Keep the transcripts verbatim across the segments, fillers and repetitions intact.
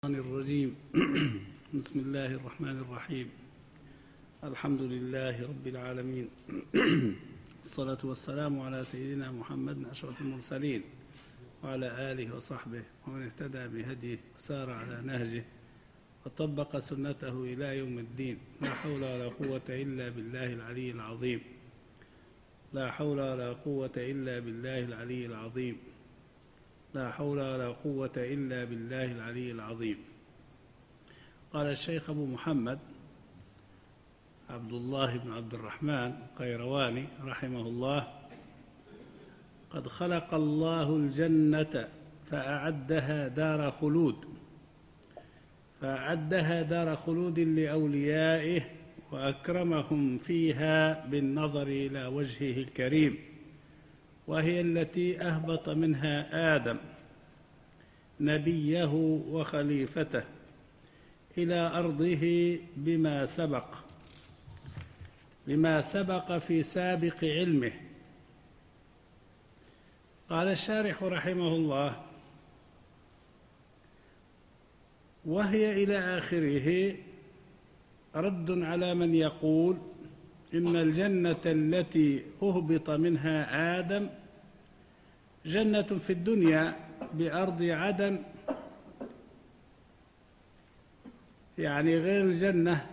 الرجيم. بسم الله الرحمن الرحيم. الحمد لله رب العالمين، الصلاة والسلام على سيدنا محمد أشرف المرسلين وعلى آله وصحبه ومن اهتدى بهديه وسار على نهجه وطبق سنته إلى يوم الدين. لا حول ولا قوة إلا بالله العلي العظيم. لا حول ولا قوة إلا بالله العلي العظيم. لا حول ولا قوة إلا بالله العلي العظيم. قال الشيخ أبو محمد عبد الله بن عبد الرحمن القيرواني رحمه الله: قد خلق الله الجنة فأعدها دار خلود فأعدها دار خلود لأوليائه وأكرمهم فيها بالنظر إلى وجهه الكريم، وهي التي أهبط منها آدم نبيه وخليفته إلى أرضه بما سبق بما سبق في سابق علمه. قال الشارح رحمه الله: وهي إلى آخره رد على من يقول إن الجنة التي أهبط منها آدم جنة في الدنيا بأرض عدن، يعني غير الجنة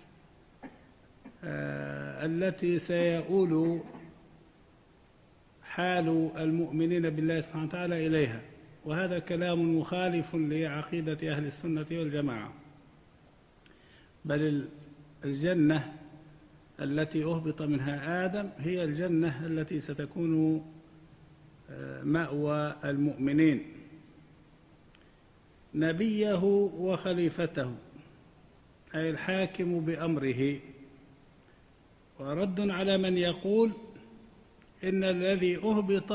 آه التي سيؤول حال المؤمنين بالله سبحانه وتعالى إليها. وهذا كلام مخالف لعقيدة أهل السنة والجماعة، بل الجنة التي أهبط منها آدم هي الجنة التي ستكون مأوى المؤمنين نبيه وخليفته، أي الحاكم بأمره. ورد على من يقول إن الذي أهبط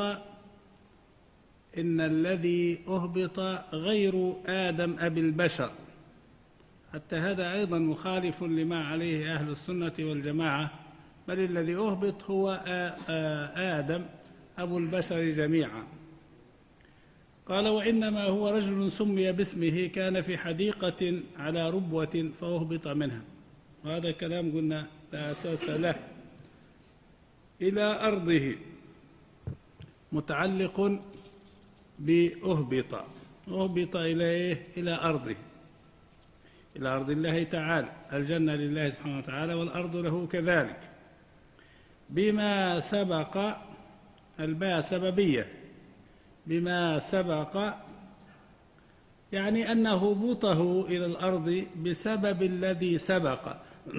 إن الذي أهبط غير آدم أبي البشر، حتى هذا أيضا مخالف لما عليه أهل السنة والجماعة، بل الذي أهبط هو آدم أبو البشر جميعا. قال: وإنما هو رجل سمي باسمه كان في حديقة على ربوة فأهبط منها. وهذا كلام قلنا لا أساس له. إلى أرضه متعلق بأهبط، أهبط إليه إلى أرضه، إلى أرض الله تعالى. الجنة لله سبحانه وتعالى والأرض له كذلك. بما سبق، الباء سببية، بما سبق يعني أن هبوطه إلى الأرض بسبب الذي سبق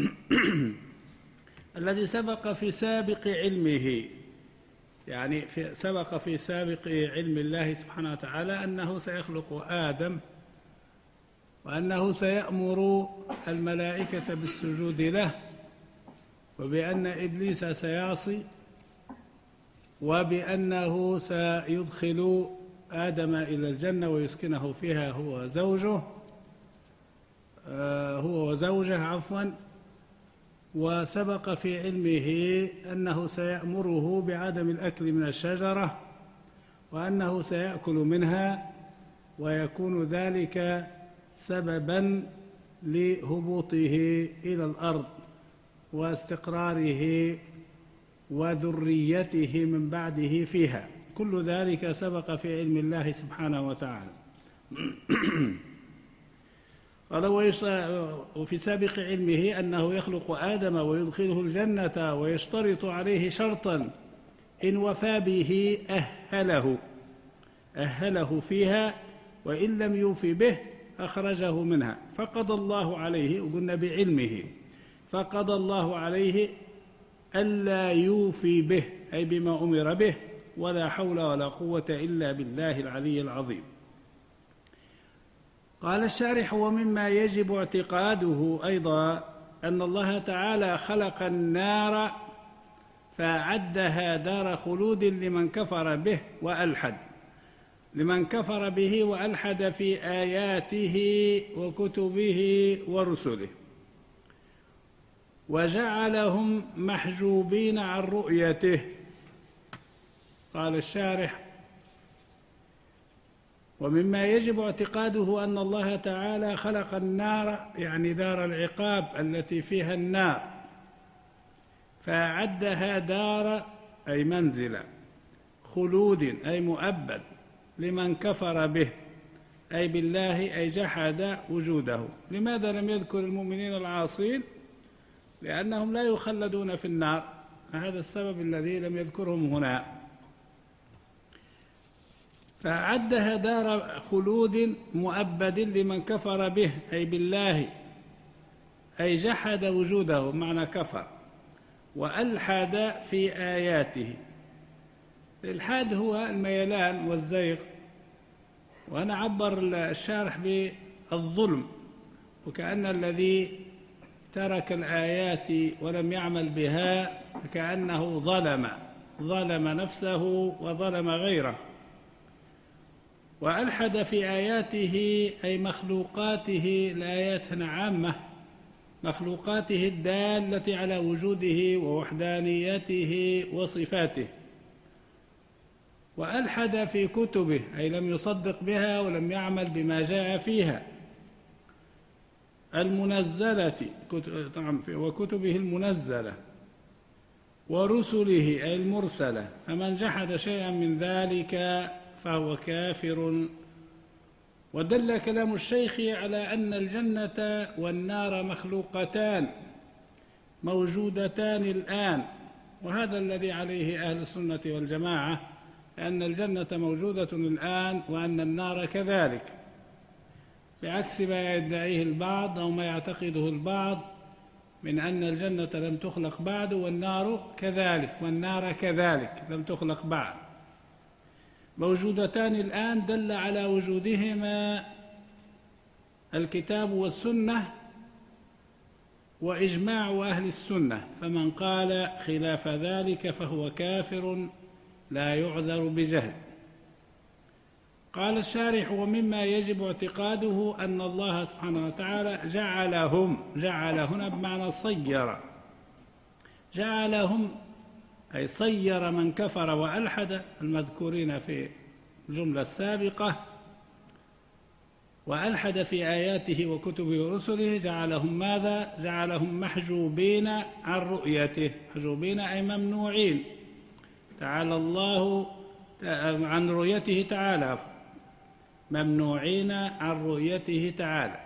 الذي سبق في سابق علمه، يعني في سبق في سابق علم الله سبحانه وتعالى أنه سيخلق آدم، وأنه سيأمر الملائكة بالسجود له، وبأن إبليس سيعصي، وبأنه سيدخل آدم إلى الجنة ويسكنه فيها هو وزوجه آه هو وزوجه عفوا وسبق في علمه أنه سيأمره بعدم الأكل من الشجرة، وأنه سيأكل منها، ويكون ذلك سببا لهبوطه إلى الأرض واستقراره وذريته من بعده فيها. كل ذلك سبق في علم الله سبحانه وتعالى. قال: وفي سابق علمه أنه يخلق آدم ويدخله الجنة، ويشترط عليه شرطا إن وفى به أهله أهله فيها، وإن لم يوفي به أخرجه منها. فقضى الله عليه، وقلنا بعلمه، فقضى الله عليه ألا يوفي به، أي بما أمر به. ولا حول ولا قوة إلا بالله العلي العظيم. قال الشارح: ومما يجب اعتقاده أيضا أن الله تعالى خلق النار فأعدها دار خلود لمن كفر به وألحد لمن كفر به وألحد في آياته وكتبه ورسله، وجعلهم محجوبين عن رؤيته. قال الشارح: ومما يجب اعتقاده أن الله تعالى خلق النار، يعني دار العقاب التي فيها النار، فأعدها دار أي منزل خلود أي مؤبد لمن كفر به أي بالله أي جحد وجوده. لماذا لم يذكر المؤمنين العاصين؟ لأنهم لا يخلدون في النار، هذا السبب الذي لم يذكرهم هنا. فأعدها دار خلود مؤبد لمن كفر به أي بالله أي جحد وجوده معنى كفر، وألحد في آياته. الإلحاد هو الميلان والزيغ، وأنا عبر الشارح بالظلم، وكأن الذي ترك الآيات ولم يعمل بها كأنه ظلم ظلم نفسه وظلم غيره. وألحد في آياته أي مخلوقاته، الآيات هنا عامة، مخلوقاته الدالة على وجوده ووحدانيته وصفاته. وألحد في كتبه أي لم يصدق بها ولم يعمل بما جاء فيها، المنزلة وكتبه المنزلة، ورسله أي المرسلة، فمن جحد شيئا من ذلك فهو كافر. ودل كلام الشيخ على أن الجنة والنار مخلوقتان موجودتان الآن، وهذا الذي عليه أهل السنة والجماعة، أن الجنة موجودة الآن وأن النار كذلك، بعكس ما يدعيه البعض أو ما يعتقده البعض من أن الجنة لم تخلق بعد والنار كذلك، والنار كذلك لم تخلق بعد. موجودتان الآن دل على وجودهما الكتاب والسنة وإجماع أهل السنة، فمن قال خلاف ذلك فهو كافر لا يعذر بجهل. قال الشارح: ومما يجب اعتقاده أن الله سبحانه وتعالى جعلهم، جعل هنا بمعنى صير، جعلهم أي صير من كفر وألحد المذكورين في الجملة السابقة، وألحد في آياته وكتبه ورسله، جعلهم ماذا؟ جعلهم محجوبين عن رؤيته، محجوبين أي ممنوعين، تعالى الله عن رؤيته تعالى، ممنوعين عن رؤيته تعالى.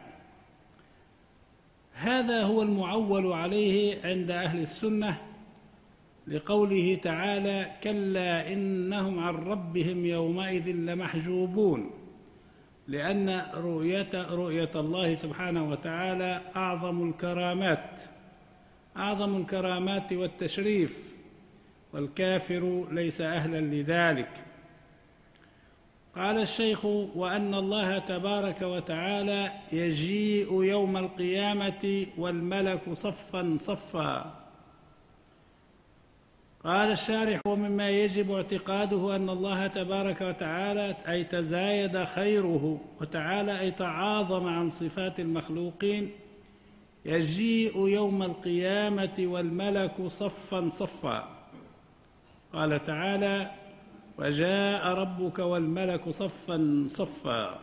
هذا هو المعول عليه عند أهل السنة لقوله تعالى: كلا إنهم عن ربهم يومئذ لمحجوبون، لأن رؤية, رؤية الله سبحانه وتعالى أعظم الكرامات، أعظم الكرامات والتشريف، والكافر ليس أهلا لذلك. قال الشيخ: وأن الله تبارك وتعالى يجيء يوم القيامة والملك صفا صفا. قال الشارح: ومما يجب اعتقاده أن الله تبارك وتعالى أي تزايد خيره وتعالى أي تعاظم عن صفات المخلوقين، يجيء يوم القيامة والملك صفا صفا. قال تعالى: وجاء ربك والملك صفا صفا،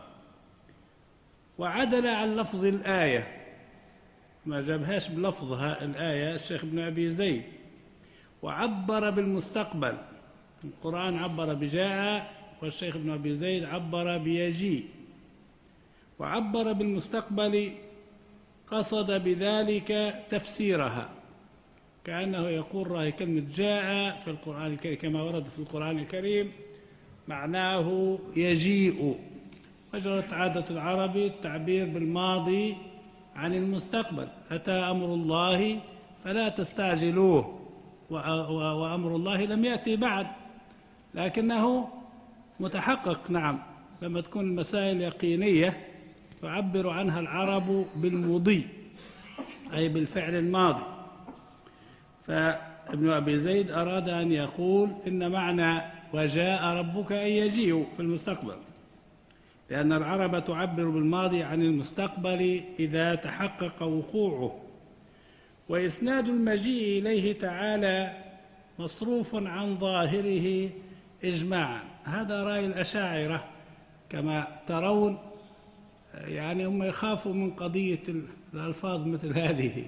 وعدل عن لفظ الآية، ما جابهاش بلفظها الآية الشيخ ابن أبي زيد، وعبر بالمستقبل. القرآن عبر بجاء، والشيخ ابن أبي زيد عبر بيجيء، وعبر بالمستقبل قصد بذلك تفسيرها، كأنه يقول رأي كلمة جاء في القرآن الكريم كما ورد في القرآن الكريم معناه يجيء، وجرت عادة العرب التعبير بالماضي عن المستقبل، أتى أمر الله فلا تستعجلوه، وأمر الله لم يأتي بعد لكنه متحقق. نعم، لما تكون المسائل يقينية تعبر عنها العرب بالمضي أي بالفعل الماضي. فابن أبي زيد أراد أن يقول إن معنى وجاء ربك أن يجيء في المستقبل، لأن العرب تعبر بالماضي عن المستقبل إذا تحقق وقوعه. وإسناد المجيء إليه تعالى مصروف عن ظاهره إجماعا، هذا رأي الأشاعرة كما ترون يعني هم يخافوا من قضية الألفاظ مثل هذه،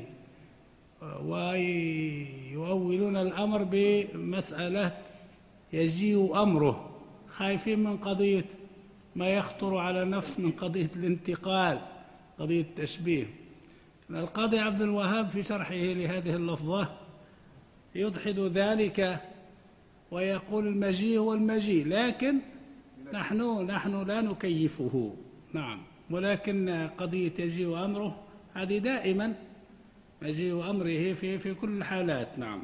ويؤولون الأمر بمسألة يجيء أمره، خايفين من قضية ما يخطر على نفس من قضية الانتقال، قضية التشبيه. القاضي عبد الوهاب في شرحه لهذه اللفظة يدحض ذلك ويقول المجيء هو المجيء، لكن نحن نحن لا نكيفه، نعم، ولكن قضية يجيء أمره هذه دائما مجيء أمره في في كل الحالات، نعم.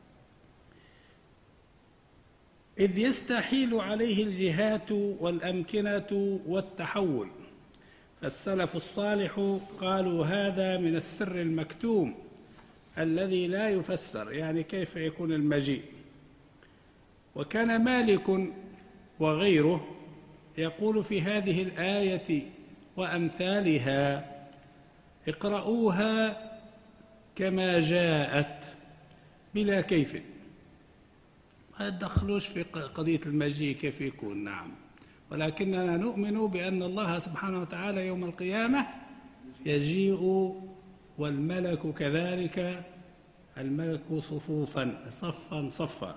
إذ يستحيل عليه الجهات والأمكنة والتحول، فالسلف الصالح قالوا هذا من السر المكتوم الذي لا يفسر، يعني كيف يكون المجيء. وكان مالك وغيره يقول في هذه الآية وأمثالها: اقرؤوها كما جاءت بلا كيف. ما تدخلوش في قضية المجيء كيف يكون، نعم، ولكننا نؤمن بأن الله سبحانه وتعالى يوم القيامة يجيء، والملك كذلك، الملك صفوفا صفا صفا.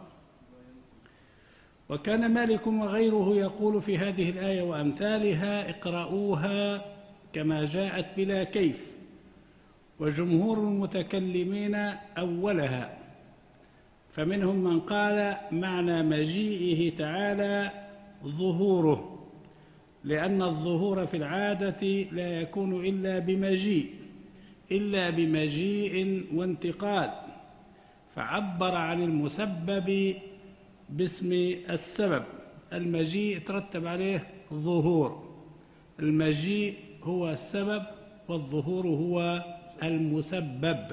وكان مالك وغيره يقول في هذه الآية وأمثالها: اقرؤوها كما جاءت بلا كيف. وجمهور المتكلمين أولها، فمنهم من قال معنى مجيئه تعالى ظهوره، لأن الظهور في العادة لا يكون إلا بمجيء إلا بمجيء وانتقال، فعبر عن المسبب باسم السبب. المجيء ترتب عليه ظهور، المجيء هو السبب والظهور هو المسبب.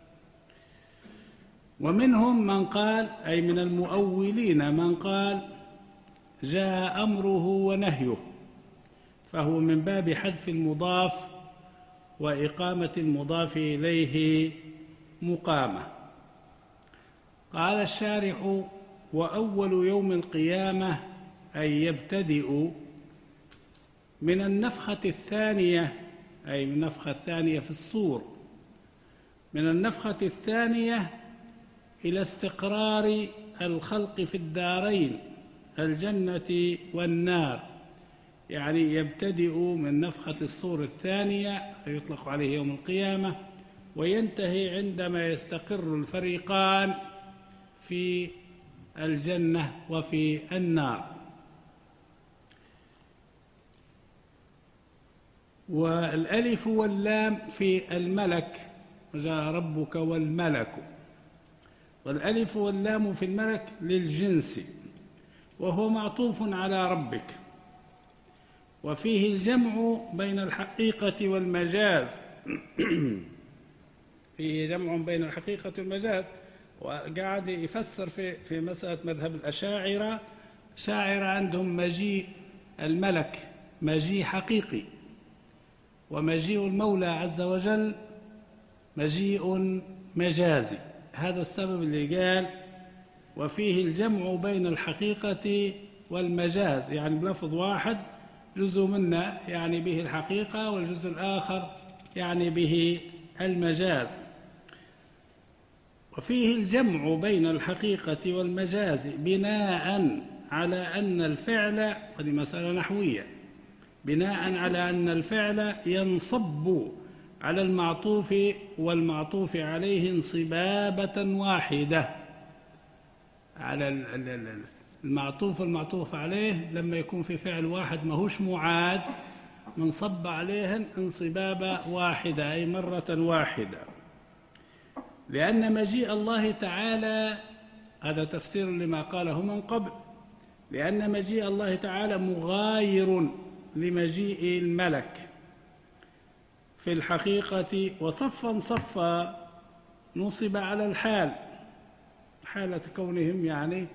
ومنهم من قال، أي من المؤولين من قال جاء أمره ونهيه، فهو من باب حذف المضاف وإقامة المضاف إليه مقامة. قال الشارح: وأول يوم القيامة أي يبتدئ من النفخة الثانية، أي من النفخة الثانية في الصور، من النفخة الثانية إلى استقرار الخلق في الدارين الجنة والنار، يعني يبتدئ من نفخة الصور الثانية يطلق عليه يوم القيامة، وينتهي عندما يستقر الفريقان في الجنة وفي النار. والألف واللام في الملك، وجاء ربك والملك، والألف واللام في الملك للجنس، وهو معطوف على ربك. وفيه الجمع بين الحقيقة والمجاز فيه جمع بين الحقيقة والمجاز. وقاعد يفسر في في مسألة مذهب الأشاعرة. شاعر عندهم مجيء الملك مجيء حقيقي، ومجيء المولى عز وجل مجيء مجازي. هذا السبب اللي قال وفيه الجمع بين الحقيقة والمجاز، يعني بلفظ واحد جزء منا يعني به الحقيقة، والجزء الآخر يعني به المجاز. وفيه الجمع بين الحقيقة والمجاز بناء على أن الفعل، وهذه مسألة نحوية، بناء على أن الفعل ينصب على المعطوف والمعطوف عليه انصبابة واحدة. على المعطوف والمعطوف عليه لما يكون في فعل واحد ماهوش معاد منصب عليه انصبابة واحدة، أي مرة واحدة. لأن مجيء الله تعالى، هذا تفسير لما قاله من قبل، لأن مجيء الله تعالى مغاير لمجيء الملك في الحقيقة، وصفا صفا نصب على الحال، حالة كونهم يعني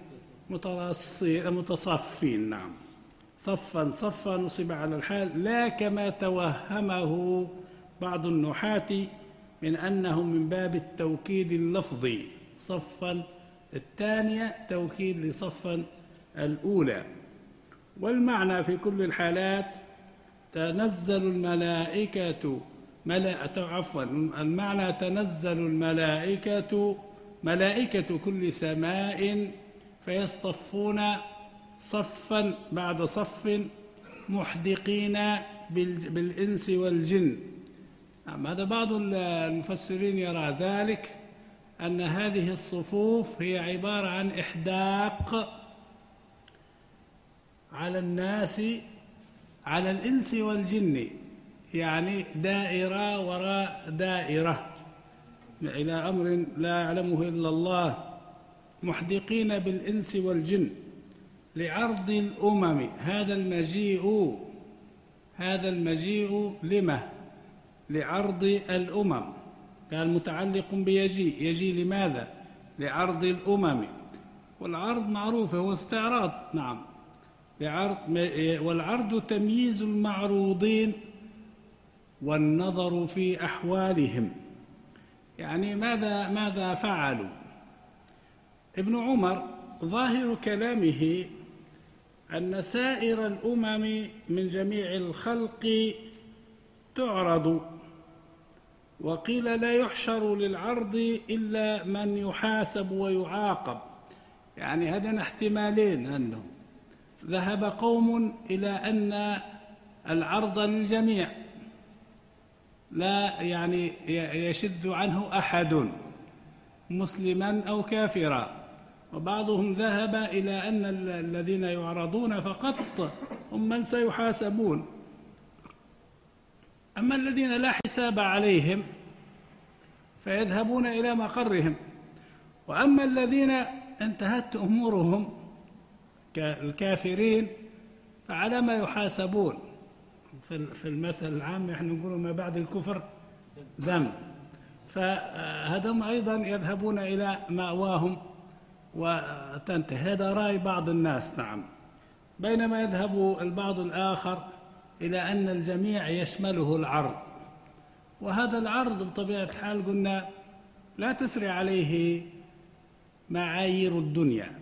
متصافين، نعم، صفا صفا نصب على الحال، لا كما توهمه بعض النحاة من أنه من باب التوكيد اللفظي، صفا الثانية توكيد لصفا الأولى. والمعنى في كل الحالات تنزل الملائكة ملائكة عفوا المعنى تنزل الملائكة ملائكة كل سماء فيصطفون صفا بعد صف محدقين بالإنس والجن. هذا بعض المفسرين يرى ذلك أن هذه الصفوف هي عبارة عن إحداق على الناس على الإنس والجن، يعني دائرة وراء دائرة إلى أمر لا يعلمه إلا الله، محدقين بالإنس والجن لعرض الأمم. هذا المجيء هذا المجيء لما؟ لعرض الأمم، قال متعلق بيجيء. يجيء لماذا؟ لعرض الأمم، والعرض معروف هو استعراض. نعم، لعرض، والعرض تمييز المعروضين والنظر في أحوالهم. يعني ماذا ماذا فعلوا؟ ابن عمر ظاهر كلامه أن سائر الأمم من جميع الخلق تعرض، وقيل لا يحشر للعرض إلا من يحاسب ويعاقب. يعني هذين احتمالين عندهم. ذهب قوم إلى أن العرض للجميع لا يعني يشذ عنه أحد مسلما أو كافرا، وبعضهم ذهب إلى أن الذين يعرضون فقط هم من سيحاسبون، أما الذين لا حساب عليهم فيذهبون إلى مقرهم، وأما الذين انتهت أمورهم كالكافرين فعلى ما يحاسبون. في المثل العام نحن نقول ما بعد الكفر ذنب، فهذم أيضا يذهبون إلى مأواهم وتنتهي. هذا رأي بعض الناس. نعم، بينما يذهب البعض الآخر إلى أن الجميع يشمله العرض، وهذا العرض بطبيعة الحال قلنا لا تسري عليه معايير الدنيا.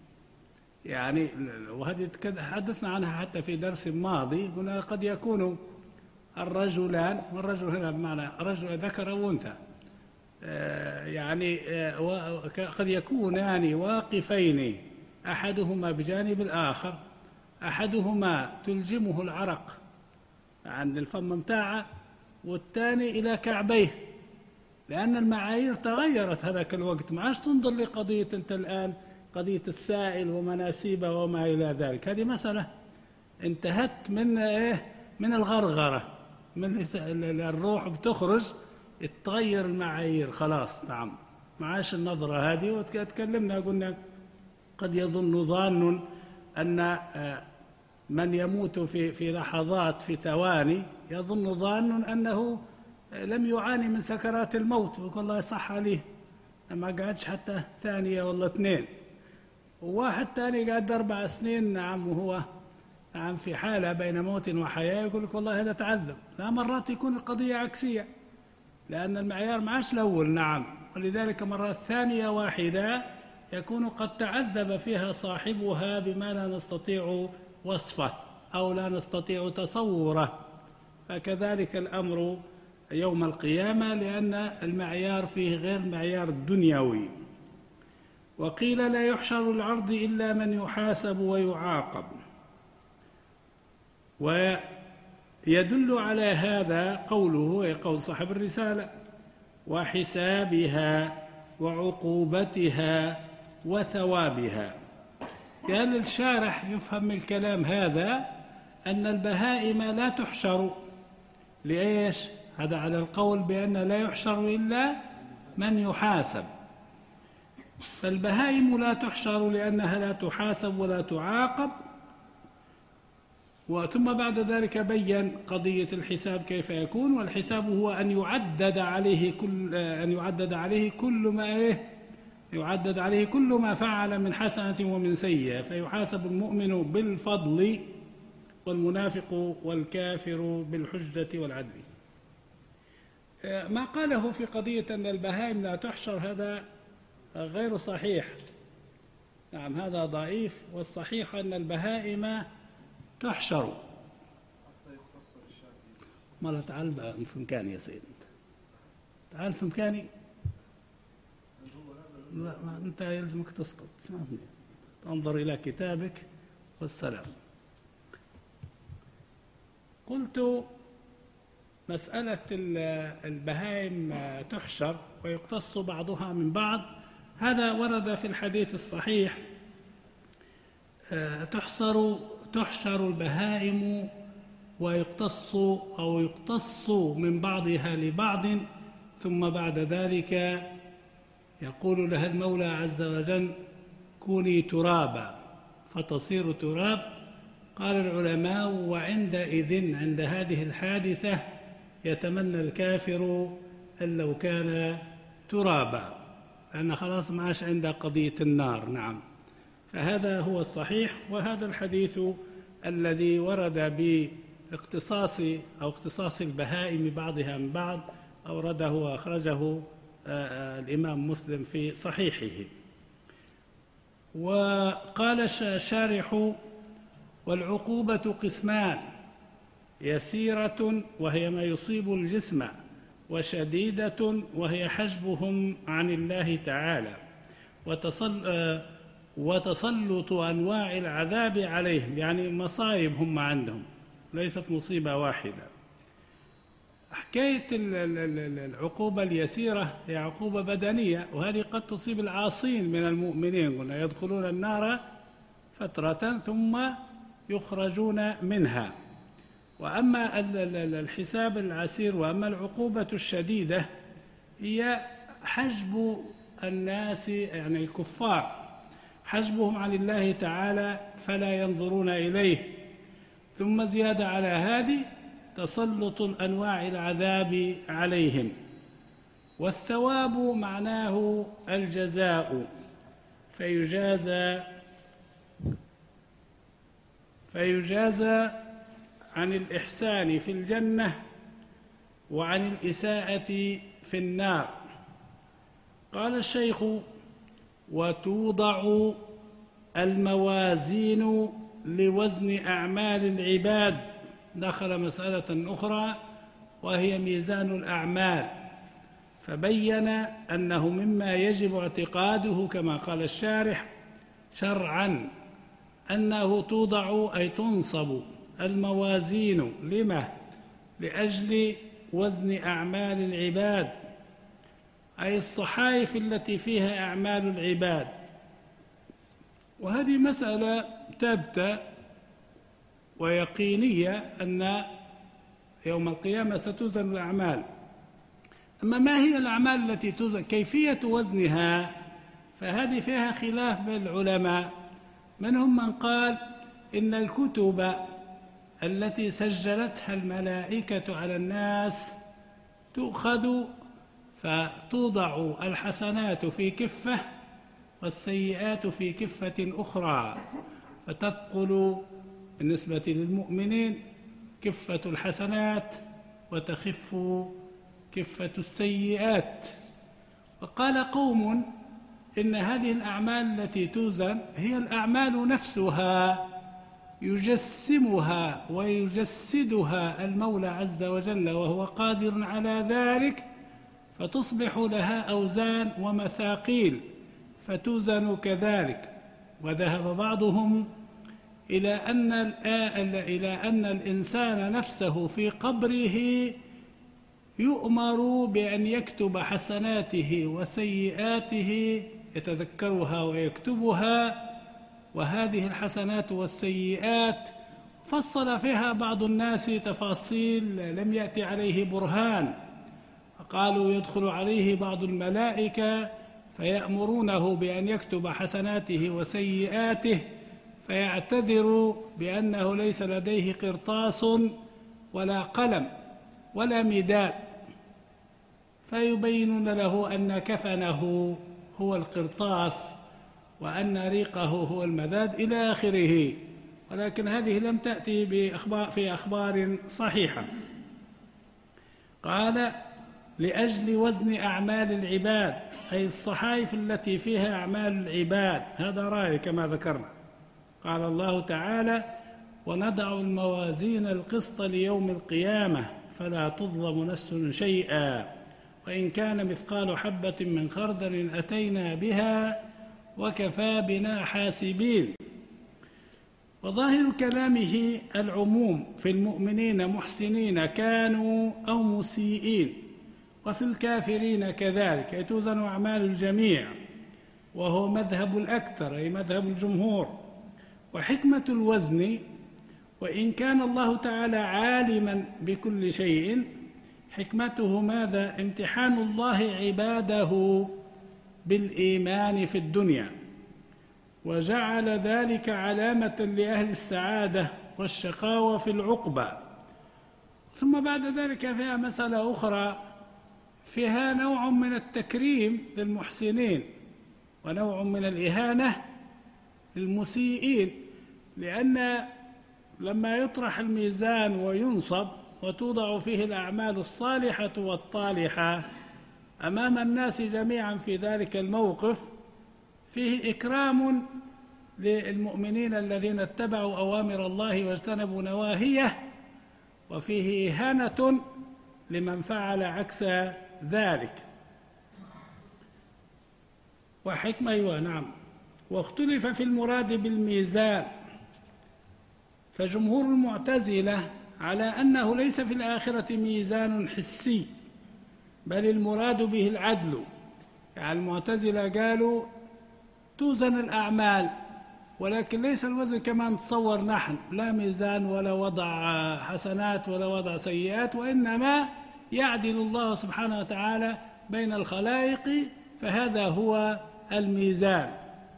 يعني وهذه حدثنا عنها حتى في درس ماضي، قلنا قد يكون الرجلان، والرجل هنا بمعنى رجل ذكر أو أنثى، يعني قد يكونان واقفين أحدهما بجانب الآخر، أحدهما تلجمه العرق عند الفم متاعه والثاني إلى كعبيه، لأن المعايير تغيرت هذاك الوقت. ما عادش تنظر لقضية أنت الآن قضية السائل ومناسيبه وما إلى ذلك، هذه مسألة انتهت من إيه؟ من الغرغرة، من الروح بتخرج تغير المعايير خلاص. نعم، ما عادش النظرة هذه. وتكلمنا قلنا قد يظن ظان أن من يموت في في لحظات في ثواني يظن ظان أنه لم يعاني من سكرات الموت، ويقول الله يصح عليه ما قعدش حتى ثانية ولا اثنين. وواحد ثاني قعد أربع سنين نعم وهو نعم في حالة بين موت وحياة، يقول لك والله هذا تعذب. لا، مرات يكون القضية عكسية، لأن المعيار ما عادش الأول. نعم، ولذلك مرات ثانية واحدة يكون قد تعذب فيها صاحبها بما لا نستطيع وصفه أو لا نستطيع تصوره. فكذلك الأمر يوم القيامة، لأن المعيار فيه غير معيار دنيوي. وقيل لا يحشر العرض إلا من يحاسب ويعاقب. ويدل على هذا قوله، قول صاحب الرسالة: وحسابها وعقوبتها وثوابها. قال الشارح يفهم من الكلام هذا أن البهائم لا تحشر. لإيش؟ هذا على القول بأن لا يحشر إلا من يحاسب. فالبهائم لا تحشر لأنها لا تحاسب ولا تعاقب. وثم بعد ذلك بين قضية الحساب كيف يكون. والحساب هو أن يعدد عليه كل أن يعدد عليه كل ما إيه يعدد عليه كل ما فعل من حسنة ومن سيئة، فيحاسب المؤمن بالفضل والمنافق والكافر بالحجة والعدل. ما قاله في قضية أن البهائم لا تحشر هذا غير صحيح. نعم، هذا ضعيف. والصحيح أن البهائم تحشر. ما تعال بقى في مكاني يا سيد، انت تعال في مكاني. لا، ما انت يلزمك تسقط، تنظر الى كتابك والسلام. قلت مسألة البهائم تحشر ويقتص بعضها من بعض، هذا ورد في الحديث الصحيح: تحصر تحشر البهائم ويقتص أو يقتص من بعضها لبعض، ثم بعد ذلك يقول لها المولى عز وجل: كوني ترابا فتصير تراب. قال العلماء: وعندئذ عند هذه الحادثة يتمنى الكافر أن لو كان ترابا، لأن خلاص ما عاش عنده قضية النار. نعم، فهذا هو الصحيح. وهذا الحديث الذي ورد باقتصاص أو اقتصاص البهائم بعضها من بعض أورده وأخرجه الإمام مسلم في صحيحه. وقال الشارح: والعقوبة قسمان: يسيرة وهي ما يصيب الجسم، وشديدة وهي حجبهم عن الله تعالى، وتسلط أنواع العذاب عليهم، يعني مصائب هم عندهم، ليست مصيبة واحدة. حكاية العقوبة اليسيرة هي عقوبة بدنية، وهذه قد تصيب العاصين من المؤمنين، قلنا يدخلون النار فترة ثم يخرجون منها. وأما الحساب العسير وأما العقوبة الشديدة هي حجب الناس، يعني الكفار، حجبهم عن الله تعالى فلا ينظرون إليه. ثم زيادة على هذه تسلط أنواع العذاب عليهم. والثواب معناه الجزاء، فيجازى فيجازى عن الإحسان في الجنة وعن الإساءة في النار. قال الشيخ: وتوضع الموازين لوزن أعمال العباد. دخل مسألة أخرى وهي ميزان الأعمال، فبين أنه مما يجب اعتقاده كما قال الشارح شرعا أنه توضع أي تنصب الموازين. لما؟ لأجل وزن أعمال العباد، أي الصحائف التي فيها أعمال العباد. وهذه مسألة ثابتة ويقينية أن يوم القيامة ستوزن الأعمال. أما ما هي الأعمال التي توزن، كيفية وزنها، فهذه فيها خلاف بين العلماء. منهم من قال إن الكتب التي سجلتها الملائكة على الناس تؤخذ فتوضع الحسنات في كفة والسيئات في كفة أخرى، فتثقل بالنسبة للمؤمنين كفة الحسنات وتخف كفة السيئات. وقال قوم إن هذه الأعمال التي توزن هي الأعمال نفسها يجسمها ويجسدها المولى عز وجل وهو قادر على ذلك، فتصبح لها أوزان ومثاقيل فتوزن كذلك. وذهب بعضهم إلى أن إلى أن الإنسان نفسه في قبره يؤمر بأن يكتب حسناته وسيئاته، يتذكرها ويكتبها. وهذه الحسنات والسيئات فصل فيها بعض الناس تفاصيل لم يأتي عليه برهان، فقالوا يدخل عليه بعض الملائكة فيأمرونه بأن يكتب حسناته وسيئاته، فيعتذر بأنه ليس لديه قرطاس ولا قلم ولا مداد، فيبينون له أن كفنه هو القرطاس وأن ريقه هو المداد إلى آخره. ولكن هذه لم تأتي بأخبار في أخبار صحيحة. قال: لأجل وزن أعمال العباد، أي الصحائف التي فيها أعمال العباد. هذا رأي كما ذكرنا. قال الله تعالى: ونضع الموازين القسط ليوم القيامة فلا تظلم نفس شيئا وإن كان مثقال حبة من خردل أتينا بها وكفى بنا حاسبين. وظاهر كلامه العموم في المؤمنين محسنين كانوا أو مسيئين، وفي الكافرين كذلك، أي توزن أعمال الجميع، وهو مذهب الأكثر أي مذهب الجمهور. وحكمة الوزن، وإن كان الله تعالى عالما بكل شيء، حكمته ماذا؟ امتحان الله عباده بالإيمان في الدنيا، وجعل ذلك علامة لأهل السعادة والشقاوة في العقبى. ثم بعد ذلك فيها مسألة أخرى، فيها نوع من التكريم للمحسنين ونوع من الإهانة للمسيئين، لأن لما يطرح الميزان وينصب وتوضع فيه الأعمال الصالحة والطالحة أمام الناس جميعا في ذلك الموقف، فيه إكرام للمؤمنين الذين اتبعوا أوامر الله واجتنبوا نواهيه، وفيه إهانة لمن فعل عكس ذلك. وحكمة أيوة نعم. واختلف في المراد بالميزان، فجمهور المعتزلة على أنه ليس في الآخرة ميزان حسي، بل المراد به العدل. يعني المعتزلة قالوا توزن الأعمال، ولكن ليس الوزن كما نتصور نحن، لا ميزان ولا وضع حسنات ولا وضع سيئات، وإنما يعدل الله سبحانه وتعالى بين الخلائق، فهذا هو الميزان.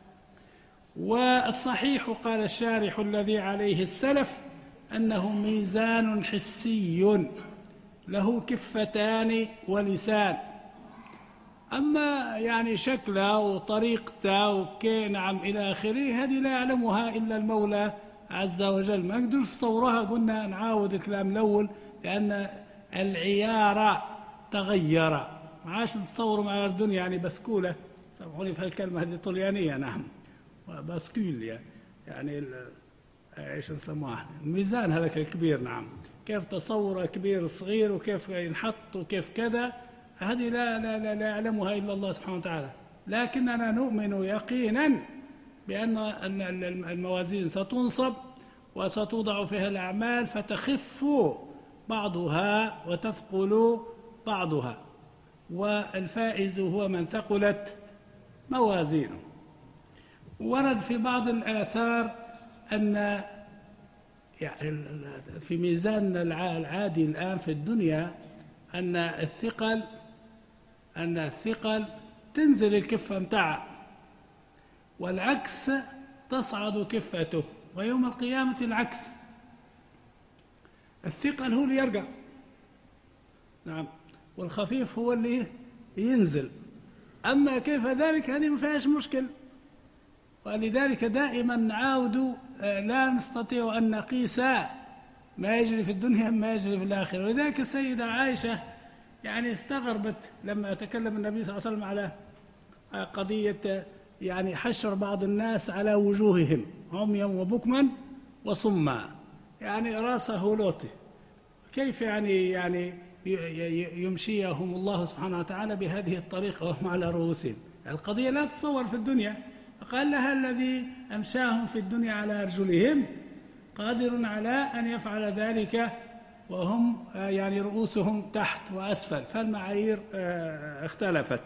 والصحيح قال الشارح الذي عليه السلف أنه ميزان حسي له كفتان ولسان، أما يعني شكله وطريقته وكي نعم إلى آخره هذه لا يعلمها إلا المولى عز وجل، ما نقدرش تصورها. قلنا نعاود الكلام الأول لأن العيار تغير، ما عادش نتصور مع الدنيا يعني بسكولة، سامحوني في هالكلمة هذه طليانية نعم، باسكول يعني ايش نسموها الميزان هذاك الكبير نعم، كيف تصوره كبير صغير وكيف ينحط وكيف كذا، هذه لا لا لا, لا يعلمها إلا الله سبحانه وتعالى. لكننا نؤمن يقينا بأن الموازين ستنصب وستوضع فيها الأعمال فتخف بعضها وتثقل بعضها، والفائز هو من ثقلت موازينه. ورد في بعض الآثار أن في ميزان العادي الآن في الدنيا أن الثقل أن الثقل تنزل الكفة متاعه، والعكس تصعد كفته، ويوم القيامة العكس، الثقل هو اللي يرجع نعم، والخفيف هو اللي ينزل. أما كيف ذلك هذه ما فيهاش مشكل، ولذلك دائما نعاود لا نستطيع أن نقيس ما يجري في الدنيا ما يجري في الآخرة. ولذلك السيدة عائشة يعني استغربت لما تكلم النبي صلى الله عليه وسلم على قضية يعني حشر بعض الناس على وجوههم عميا وبكما وصما، يعني راسه لوطي، كيف يعني يعني يمشيهم الله سبحانه وتعالى بهذه الطريقة وهم على رؤوسهم؟ القضية لا تتصور في الدنيا. قال لها الذي أمشاهم في الدنيا على أرجلهم قادر على أن يفعل ذلك وهم يعني رؤوسهم تحت وأسفل، فالمعايير اختلفت.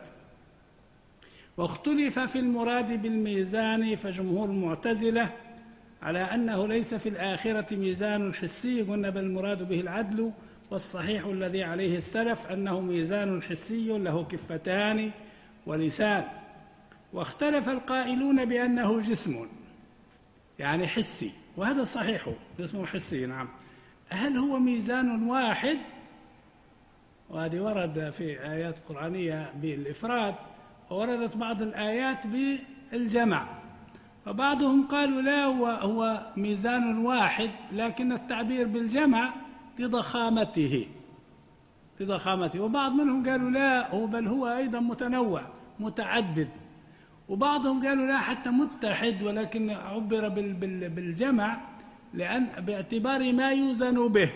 واختلف في المراد بالميزان، فجمهور المعتزلة على أنه ليس في الآخرة ميزان حسي، قلنا بل المراد به العدل، والصحيح الذي عليه السلف أنه ميزان حسي له كفتان ولسان. واختلف القائلون بأنه جسم يعني حسي، وهذا صحيح جسم حسي نعم. هل هو ميزان واحد؟ وهذه ورد في آيات قرآنية بالإفراد، ووردت بعض الآيات بالجمع، فبعضهم قالوا لا هو, هو ميزان واحد، لكن التعبير بالجمع لضخامته لضخامته وبعض منهم قالوا لا هو بل هو أيضا متنوع متعدد، وبعضهم قالوا لا حتى متحد، ولكن عبر بالجمع لأن باعتبار ما يوزن به،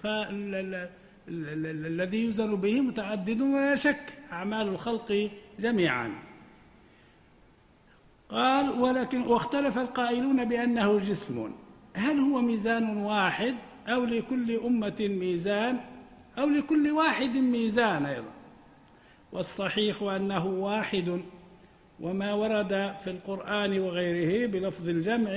فالذي يوزن به متعدد ولا شك أعمال الخلق جميعا. قال ولكن واختلف القائلون بأنه جسم، هل هو ميزان واحد أو لكل أمة ميزان أو لكل واحد ميزان أيضا؟ والصحيح أنه واحد، وما ورد في القرآن وغيره بلفظ الجمع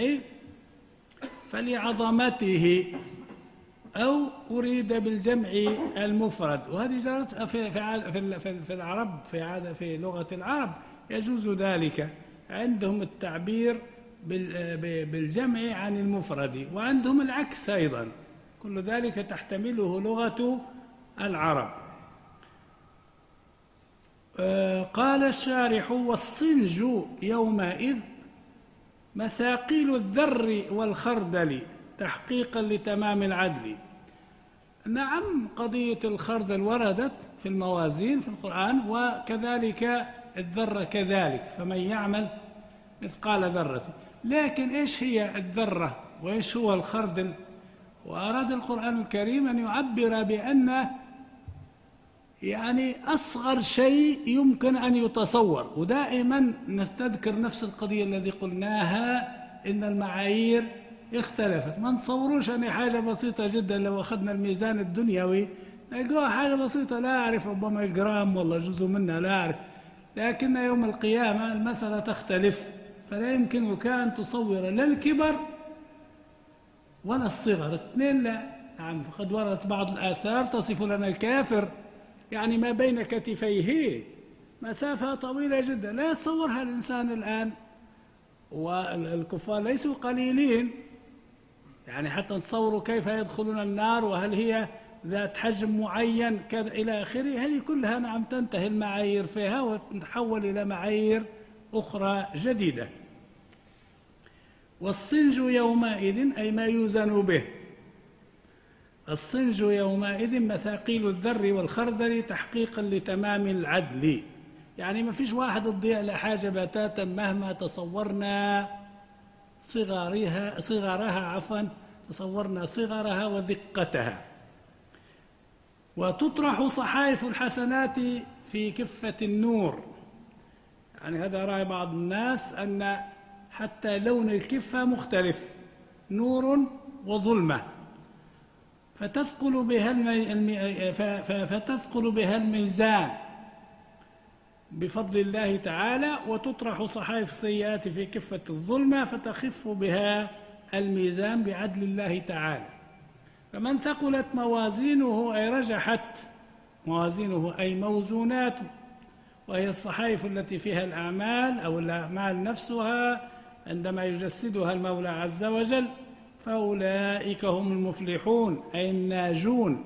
فلعظمته أو أريد بالجمع المفرد، وهذه جرت في في في العرب، في عادة في لغة العرب يجوز ذلك، عندهم التعبير بالجمع عن المفرد، وعندهم العكس أيضا، كل ذلك تحتمله لغة العرب. قال الشارح والصنج يومئذ مثاقيل الذر والخردل تحقيقا لتمام العدل. نعم، قضية الخردل وردت في الموازين في القرآن، وكذلك الذرة كذلك، فمن يعمل مثقال ذرة، لكن إيش هي الذرة وإيش هو الخردل؟ وأراد القرآن الكريم أن يعبر بأن يعني أصغر شيء يمكن أن يتصور، ودائما نستذكر نفس القضية الذي قلناها، إن المعايير اختلفت، ما نتصوروش أن حاجة بسيطة جدا لو أخذنا الميزان الدنيوي نلقاها حاجة بسيطة، لا أعرف ربما جرام والله جزء منها لا أعرف، لكن يوم القيامة المسألة تختلف، فلا يمكنك أن تصور لا الكبر ولا الصغر، اثنين لا. نعم، فقد وردت بعض الآثار تصف لنا الكافر يعني ما بين كتفيه مسافة طويلة جدا لا يتصورها الإنسان الآن، والكفار ليسوا قليلين، يعني حتى تصوروا كيف يدخلون النار وهل هي ذات حجم معين كذا إلى آخره، هذه كلها نعم تنتهي المعايير فيها وتتحول إلى معايير أخرى جديدة. والصنج يومئذ أي ما يوزن به، الصنج يومئذ مثاقيل الذر والخردل تحقيقا لتمام العدل، يعني ما فيش واحد تضيع لحاجة بتاتا مهما تصورنا صغارها صغارها عفوا تصورنا صغرها ودقتها. وتطرح صحائف الحسنات في كفة النور، يعني هذا رأي بعض الناس أن حتى لون الكفة مختلف، نور وظلمة، فتثقل بها المي... فتثقل بها الميزان بفضل الله تعالى، وتطرح صحائف السيئات في كفة الظلمة فتخف بها الميزان بعدل الله تعالى. فمن ثقلت موازينه أي رجحت موازينه أي موزوناته، وهي الصحائف التي فيها الأعمال أو الأعمال نفسها عندما يجسدها المولى عز وجل، فأولئك هم المفلحون أي الناجون.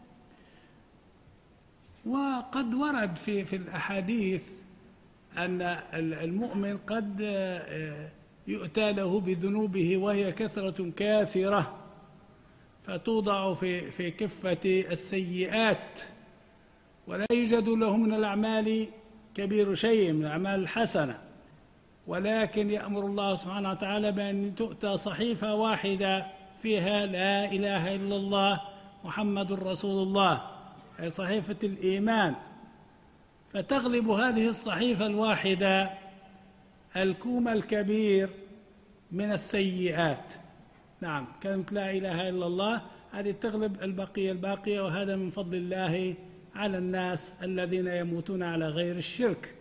وقد ورد في في الأحاديث أن المؤمن قد يؤتى له بذنوبه وهي كثرة كاثرة، فتوضع في في كفة السيئات، ولا يوجد له من الأعمال كبير شيء من الأعمال الحسنة، ولكن يأمر الله سبحانه وتعالى بأن تؤتى صحيفة واحدة فيها لا إله إلا الله محمد رسول الله، أي صحيفة الإيمان، فتغلب هذه الصحيفة الواحدة الكوم الكبير من السيئات. نعم، كلمة لا إله إلا الله هذه تغلب البقية الباقية، وهذا من فضل الله على الناس الذين يموتون على غير الشرك.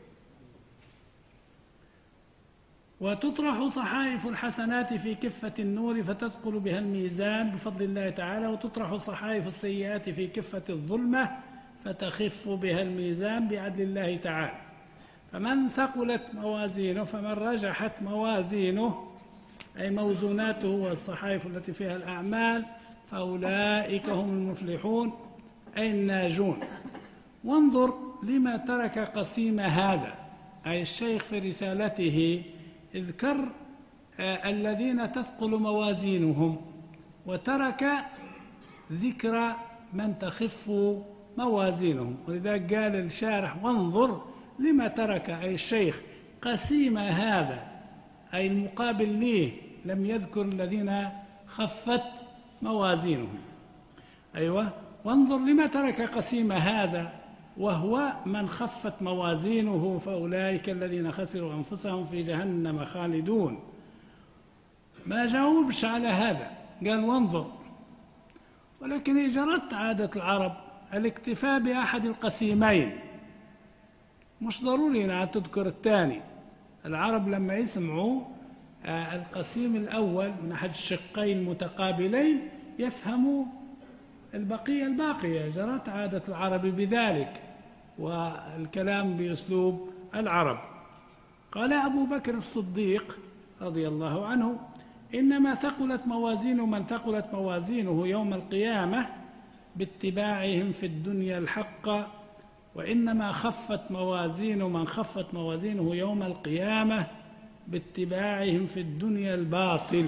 وتطرح صحائف الحسنات في كفة النور فتثقل بها الميزان بفضل الله تعالى، وتطرح صحائف السيئات في كفة الظلمة فتخف بها الميزان بعدل الله تعالى. فمن ثقلت موازينه فمن رجحت موازينه أي موزوناته والصحائف التي فيها الأعمال فأولئك هم المفلحون أي الناجون. وانظر لما ترك قسيم هذا، أي الشيخ في رسالته اذكر آه الذين تثقل موازينهم، وترك ذكر من تخف موازينهم، ولذلك قال الشارح وانظر لما ترك أي الشيخ قسيم هذا أي المقابل ليه، لم يذكر الذين خفت موازينه. أيوة، وانظر لما ترك قسيم هذا وهو من خفت موازينه فأولئك الذين خسروا أنفسهم في جهنم خالدون. ما جاوبش على هذا، قال وانظر. ولكن جرت عادة العرب الاكتفاء بأحد القسيمين، مش ضروري أنها تذكر الثاني. العرب لما يسمعوا القسيم الأول من أحد الشقين المتقابلين يفهموا البقية الباقية. جرت عادة العرب بذلك، والكلام بأسلوب العرب. قال أبو بكر الصديق رضي الله عنه: إنما ثقلت موازين من ثقلت موازينه يوم القيامة باتباعهم في الدنيا الحق، وإنما خفت موازين من خفت موازينه يوم القيامة باتباعهم في الدنيا الباطل.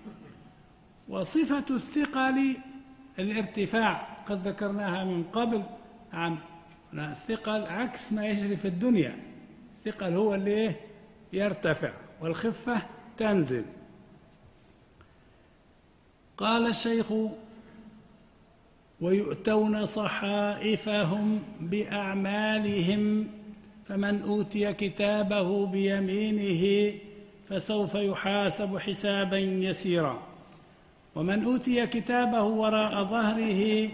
وصفة الثقل الارتفاع، قد ذكرناها من قبل. عن الثقل عكس ما يجري في الدنيا، الثقل هو اللي يرتفع والخفة تنزل. قال الشيخ: ويؤتون صحائفهم بأعمالهم، فمن أوتي كتابه بيمينه فسوف يحاسب حسابا يسيرا، ومن أوتي كتابه وراء ظهره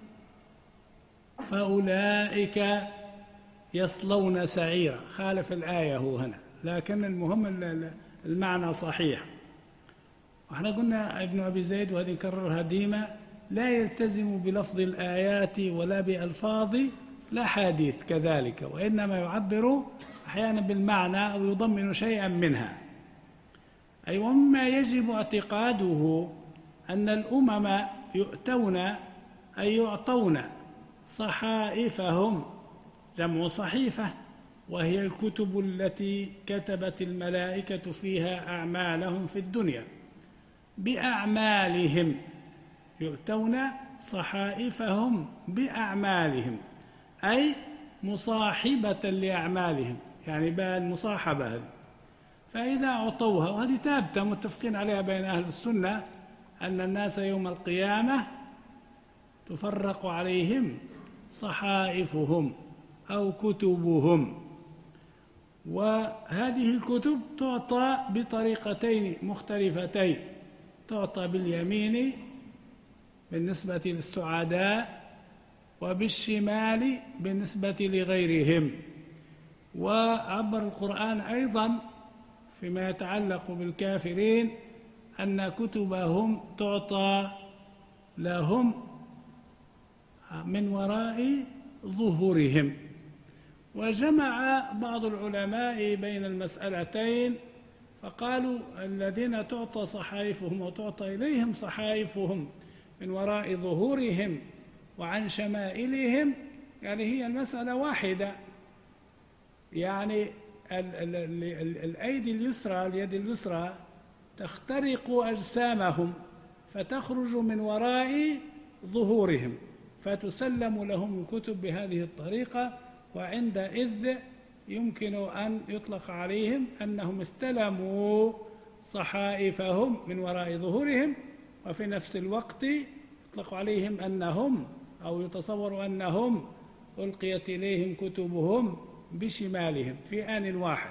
فأولئك يصلون سعيرا. خالف الآية هو هنا، لكن المهم المعنى صحيح. وإحنا قلنا ابن أبي زيد، وهذه نكررها ديما، لا يلتزم بلفظ الآيات ولا بألفاظ الأحاديث كذلك، وإنما يعبر أحيانا بالمعنى أو يضمن شيئا منها. أي ومما يجب اعتقاده أن الأمم يؤتون أي يعطون صحائفهم، جمع صحيفة، وهي الكتب التي كتبت الملائكة فيها أعمالهم في الدنيا، بأعمالهم. يؤتون صحائفهم بأعمالهم أي مصاحبة لأعمالهم، يعني بقى المصاحبة هذه. فإذا أعطوها، وهذه ثابتة متفقين عليها بين أهل السنة، أن الناس يوم القيامة تفرق عليهم صحائفهم أو كتبهم، وهذه الكتب تعطى بطريقتين مختلفتين: تعطى باليمين بالنسبة للسعداء، وبالشمال بالنسبة لغيرهم. وعبر القرآن أيضا فيما يتعلق بالكافرين أن كتبهم تعطى لهم من وراء ظهورهم. وجمع بعض العلماء بين المسألتين فقالوا: الذين تعطى صحائفهم وتعطى إليهم صحائفهم من وراء ظهورهم وعن شمائلهم، يعني هي المسألة واحدة. يعني ال ال ال الأيدي اليسرى، اليد اليسرى تخترق أجسامهم فتخرج من وراء ظهورهم، فتسلم لهم الكتب بهذه الطريقة، وعندئذ يمكن أن يطلق عليهم أنهم استلموا صحائفهم من وراء ظهورهم، وفي نفس الوقت يطلق عليهم أنهم أو يتصور أنهم ألقيت إليهم كتبهم بشمالهم في آن واحد.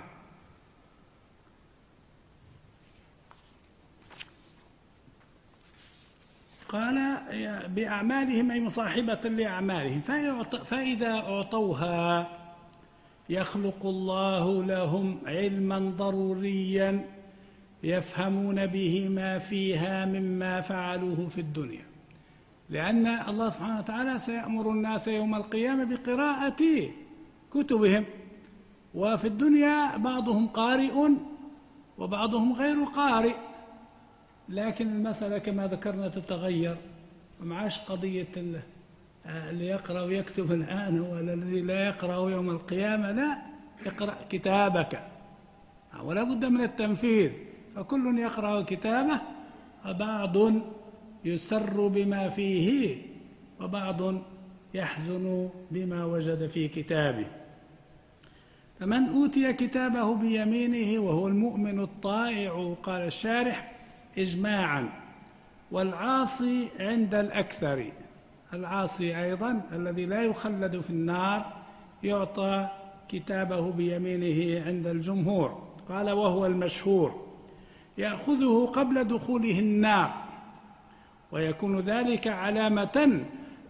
قال: بأعمالهم أي مصاحبة لأعمالهم، فإذا أعطوها يخلق الله لهم علما ضروريا يفهمون به ما فيها مما فعلوه في الدنيا، لأن الله سبحانه وتعالى سيأمر الناس يوم القيامة بقراءة كتبهم، وفي الدنيا بعضهم قارئ وبعضهم غير قارئ، لكن المسألة كما ذكرنا تتغير. ومعاش قضية اللي يقرأ ويكتب الآن ولا الذي لا يقرأ يوم القيامة، لا، اقرأ كتابك، ولا بد من التنفيذ. فكل يقرأ كتابه، وبعض يسر بما فيه وبعض يحزن بما وجد في كتابه. فمن أوتي كتابه بيمينه وهو المؤمن الطائع، قال الشارح إجماعا، والعاصي عند الأكثر. العاصي أيضا الذي لا يخلد في النار يعطى كتابه بيمينه عند الجمهور. قال وهو المشهور يأخذه قبل دخوله النار، ويكون ذلك علامة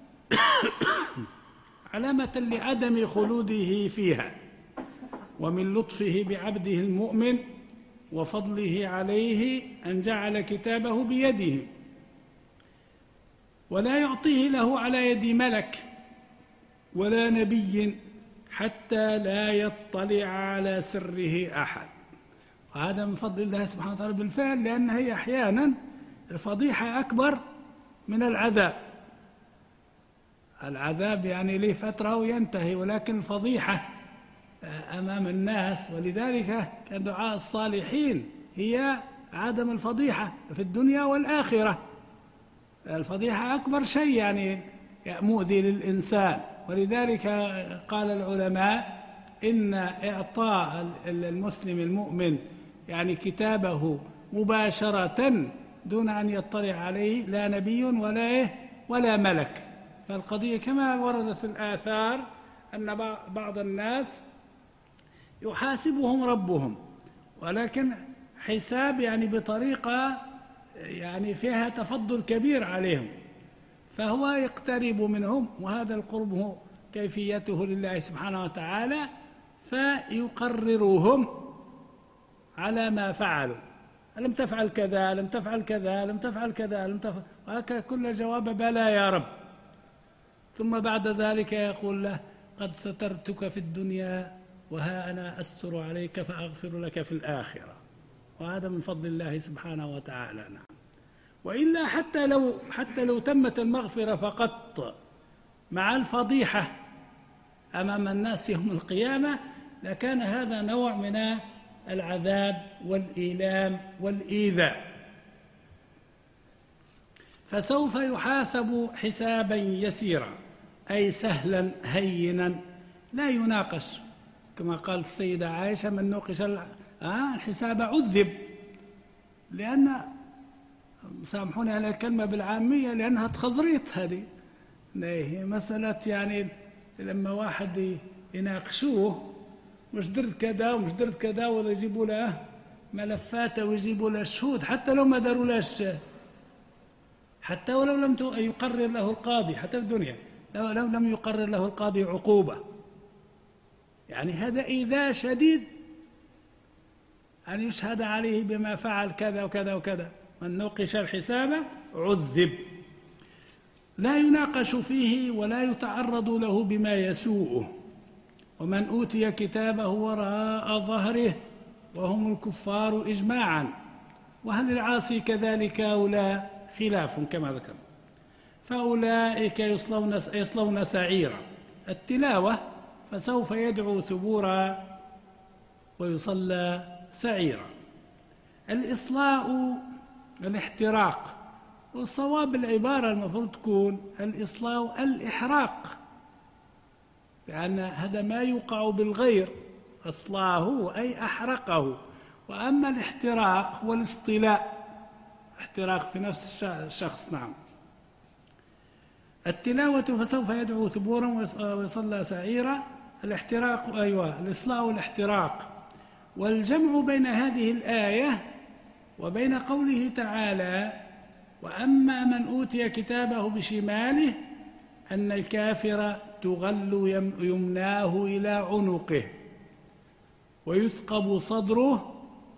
علامة لعدم خلوده فيها، ومن لطفه بعبده المؤمن وفضله عليه أن جعل كتابه بيده، ولا يعطيه له على يد ملك ولا نبي حتى لا يطلع على سره أحد. وهذا من فضل الله سبحانه وتعالى بالفعل، لأن هي أحيانا الفضيحة أكبر من العذاب. العذاب يعني له فترة وينتهي، ولكن الفضيحة أمام الناس، ولذلك كان دعاء الصالحين هي عدم الفضيحة في الدنيا والآخرة. الفضيحة أكبر شيء يعني مؤذي للإنسان، ولذلك قال العلماء إن إعطاء المسلم المؤمن يعني كتابه مباشرة دون أن يطلع عليه لا نبي ولا إيه ولا ملك. فالقضية كما وردت الآثار أن بعض الناس يحاسبهم ربهم، ولكن حساب يعني بطريقة يعني فيها تفضل كبير عليهم، فهو يقترب منهم، وهذا القرب هو كيفيته لله سبحانه وتعالى، فيقررهم على ما فعلوا. ألم تفعل كذا، ألم تفعل كذا، ألم تفعل كذا، ألم تفعل، وهكذا كل جواب بلى يا رب. ثم بعد ذلك يقول له قد سترتك في الدنيا وها أنا أستر عليك فأغفر لك في الآخرة. وهذا من فضل الله سبحانه وتعالى. نعم. وإلا حتى لو حتى لو تمت المغفرة فقط مع الفضيحة أمام الناس يوم القيامة، لكان هذا نوع من العذاب والإيلام والإيذاء. فسوف يحاسب حسابا يسيرا، أي سهلا هينا لا يناقش، كما قال السيدة عائشة من نوقش الحساب عذب. لأن سامحوني على الكلمة بالعامية لأنها تخزريط، هذه هي مسألة يعني لما واحد يناقشوه مش درت كذا ومش درت كذا، ولا يجيبوا له ملفات ويجيبوا له شهود، حتى لو ما داروا له، حتى ولو لم يقرر له القاضي، حتى في الدنيا لو لم يقرر له القاضي عقوبة، يعني هذا إيذاء شديد أن يشهد عليه بما فعل كذا وكذا وكذا. من نوقش الحساب عذب، لا يناقش فيه ولا يتعرض له بما يسوءه. ومن أوتي كتابه وراء ظهره وهم الكفار إجماعا. وهل العاصي كذلك أو لا؟ خلاف كما ذكر. فأولئك يصلون يصلون سعيرا. التلاوة فسوف يدعو ثبورا ويصلى سعيرا. الإصلاء الاحتراق، والصواب العبارة المفروض تكون الإصلاء الإحراق، لأن هذا ما يوقع بالغير، أصلاه أي أحرقه. وأما الاحتراق والاصطلاء، احتراق في نفس الشخص. نعم. التلاوة فسوف يدعو ثبورا ويصلى سعيرا. الاحتراق أيوة الإصلاء والاحتراق. والجمع بين هذه الآية وبين قوله تعالى وأما من أوتي كتابه بشماله أن الكافر تغل يمناه إلى عنقه ويثقب صدره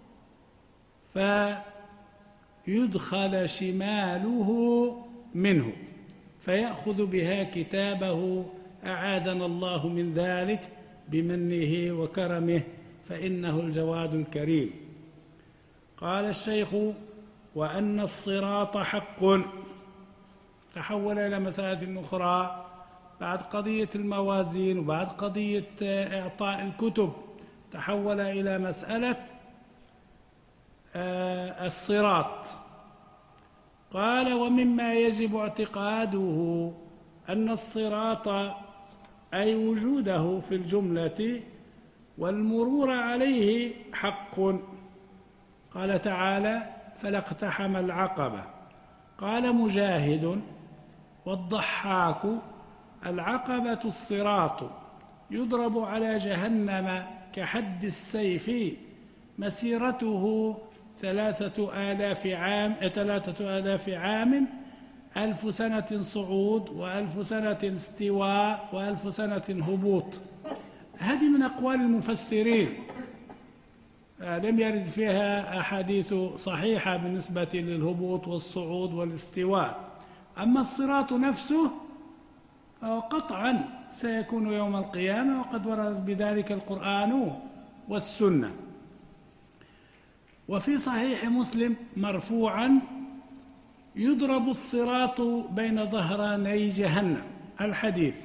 فيدخل شماله منه فيأخذ بها كتابه أعاذنا الله من ذلك بمنه وكرمه فإنه الجواد الكريم. قال الشيخ وأن الصراط حق. تحول إلى مسائل أخرى بعد قضية الموازين وبعد قضية إعطاء الكتب، تحول إلى مسألة الصراط. قال ومما يجب اعتقاده أن الصراط أي وجوده في الجملة والمرور عليه حق. قال تعالى فلا اقتحم العقبة قال مجاهد والضحاك: العقبة الصراط يضرب على جهنم كحد السيف مسيرته ثلاثة آلاف عام ثلاثة آلاف عام ألف سنة صعود وألف سنة استواء وألف سنة هبوط. هذه من أقوال المفسرين، لم يرد فيها أحاديث صحيحة بالنسبة للهبوط والصعود والاستواء. أما الصراط نفسه قطعا سيكون يوم القيامة، وقد ورد بذلك القرآن والسنة. وفي صحيح مسلم مرفوعا: يضرب الصراط بين ظهراني جهنم. الحديث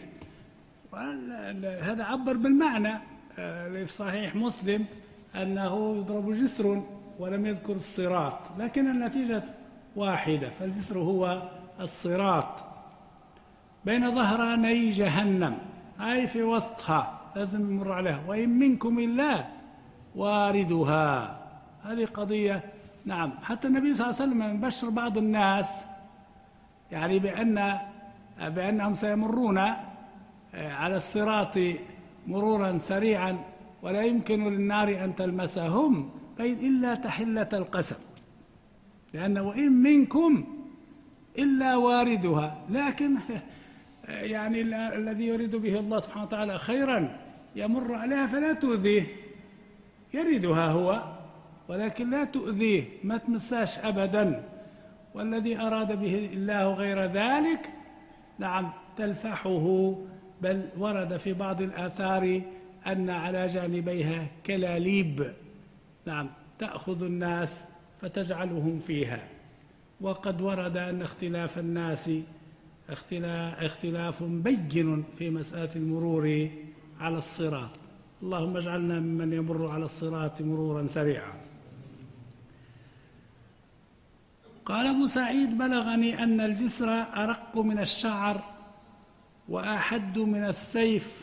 هذا عبر بالمعنى في صحيح مسلم أنه يضرب جسر ولم يذكر الصراط، لكن النتيجة واحدة، فالجسر هو الصراط بين ظهراني جهنم، أي في وسطها لازم يمر عليها، وإن منكم إلا واردها. هذه قضية. نعم، حتى النبي صلى الله عليه وسلم بشر بعض الناس يعني بأن بأنهم سيمرون على الصراط مرورا سريعا ولا يمكن للنار أن تلمسهم إلا تحلة القسم، لأن وإن منكم إلا واردها. لكن يعني الذي يريد به الله سبحانه وتعالى خيرا يمر عليها فلا تؤذيه، يريدها هو ولكن لا تؤذيه، ما تمساش أبدا. والذي أراد به الله غير ذلك نعم تلفحه. بل ورد في بعض الآثار أن على جانبيها كلاليب نعم تأخذ الناس فتجعلهم فيها. وقد ورد أن اختلاف الناس اختلاف بين في مسألة المرور على الصراط. اللهم اجعلنا ممن يمر على الصراط مرورا سريعا. قال أبو سعيد: بلغني أن الجسر أرق من الشعر وأحد من السيف.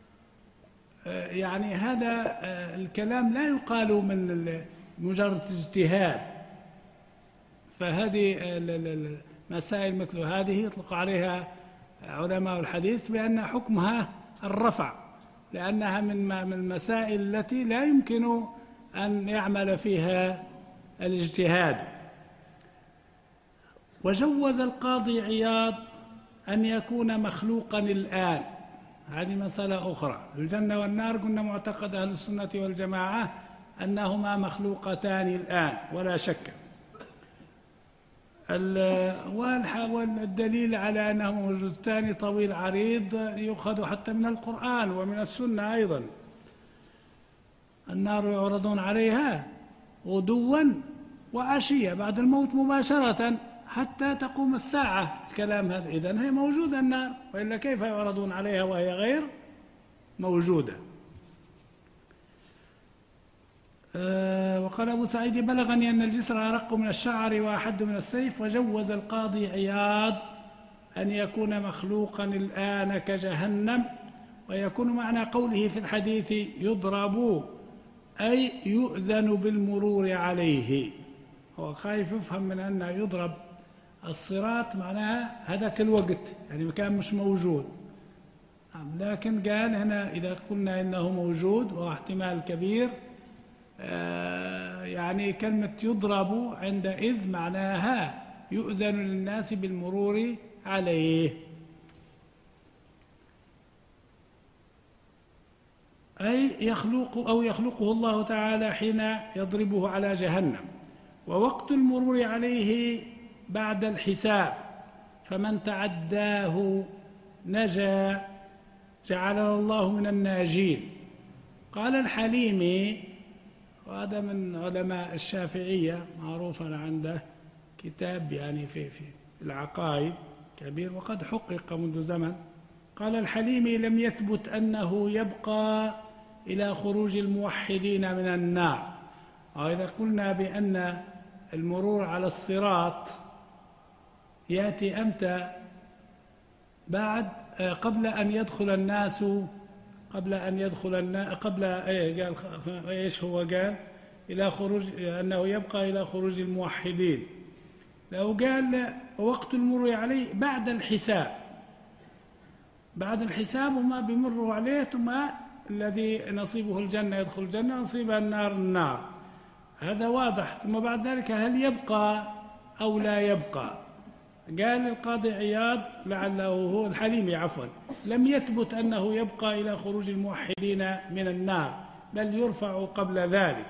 يعني هذا الكلام لا يقال من مجرد اجتهاد، فهذه مسائل مثل هذه يطلق عليها علماء الحديث بأن حكمها الرفع، لأنها من المسائل التي لا يمكن أن يعمل فيها الاجتهاد. وجوز القاضي عياض أن يكون مخلوقا الآن. هذه مسألة أخرى. الجنة والنار قلنا معتقد أهل السنة والجماعة أنهما مخلوقتان الآن ولا شك. والدليل على أنه موجودتان طويل عريض يؤخذ حتى من القرآن ومن السنة أيضا. النار يعرضون عليها غدوا وعشيا بعد الموت مباشرة حتى تقوم الساعة. الكلام هذا إذن هي موجودة النار، وإلا كيف يعرضون عليها وهي غير موجودة؟ أه وقال أبو سعيد: بلغني أن الجسر أرق من الشعر وأحد من السيف. وجوز القاضي عياض أن يكون مخلوقا الآن كجهنم. ويكون معنى قوله في الحديث يضرب أي يؤذن بالمرور عليه. هو خايف يفهم من أنه يضرب الصراط معناها هذاك الوقت، يعني مكان مش موجود. لكن قال هنا إذا قلنا إنه موجود وهو احتمال كبير، يعني كلمة يضرب عندئذ معناها يؤذن للناس بالمرور عليه، أي يخلق أو يخلقه الله تعالى حين يضربه على جهنم. ووقت المرور عليه بعد الحساب، فمن تعداه نجا، جعلنا الله من الناجين. قال الحليمي، وهذا من علماء الشافعية معروفا عنده كتاب يعني في في العقائد كبير وقد حقق منذ زمن. قال الحليمي: لم يثبت أنه يبقى إلى خروج الموحدين من النار. وإذا قلنا بأن المرور على الصراط يأتي أمتى؟ بعد قبل أن يدخل الناس قبل أن يدخل الناس قبل إيه قال إيش هو قال؟ إلى خروج، أنه يبقى إلى خروج الموحدين. لو قال وقت المر عليه بعد الحساب، بعد الحساب وما بيمروا عليه، ثم الذي نصيبه الجنة يدخل الجنة، نصيب النار النار، هذا واضح. ثم بعد ذلك هل يبقى أو لا يبقى؟ قال القاضي عياض لعله هو الحليمي عفوا لم يثبت أنه يبقى إلى خروج الموحدين من النار، بل يرفع قبل ذلك.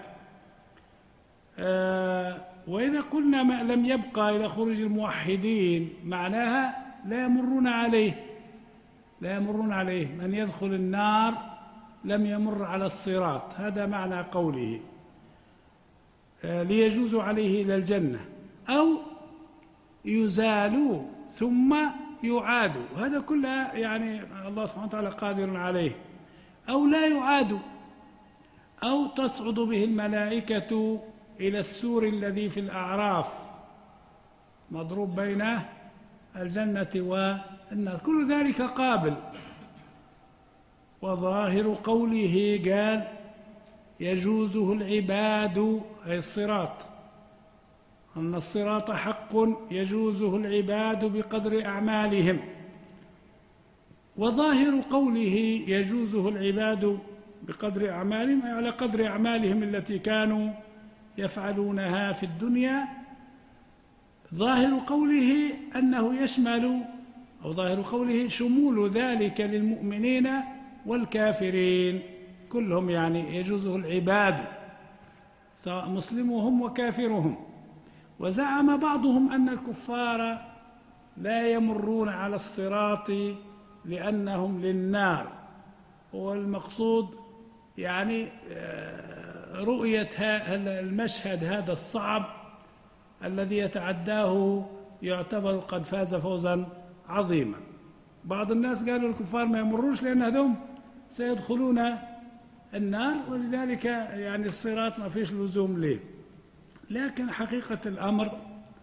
آه وإذا قلنا ما لم يبقى إلى خروج الموحدين معناها لا يمرون عليه، لا يمرون عليه، من يدخل النار لم يمر على الصراط، هذا معنى قوله آه ليجوز عليه إلى الجنة، أو يزالوا ثم يعادوا، هذا كله يعني الله سبحانه وتعالى قادر عليه، أو لا يعادوا، أو تصعد به الملائكة إلى السور الذي في الأعراف مضروب بين الجنة والنار، كل ذلك قابل. وظاهر قوله قال يجوزه العباد، أي الصراط، أن الصراط حق يجوزه العباد بقدر أعمالهم. وظاهر قوله يجوزه العباد بقدر أعمالهم، أي على قدر أعمالهم التي كانوا يفعلونها في الدنيا. ظاهر قوله أنه يشمل، أو ظاهر قوله شمول ذلك للمؤمنين والكافرين كلهم، يعني يجوزه العباد سواء مسلمهم وكافرهم. وزعم بعضهم أن الكفار لا يمرون على الصراط لأنهم للنار، والمقصود يعني رؤية المشهد هذا الصعب الذي يتعداه يعتبر قد فاز فوزا عظيما. بعض الناس قالوا الكفار ما يمروش لأنهم سيدخلون النار، ولذلك يعني الصراط ما فيش لزوم له. لكن حقيقة الأمر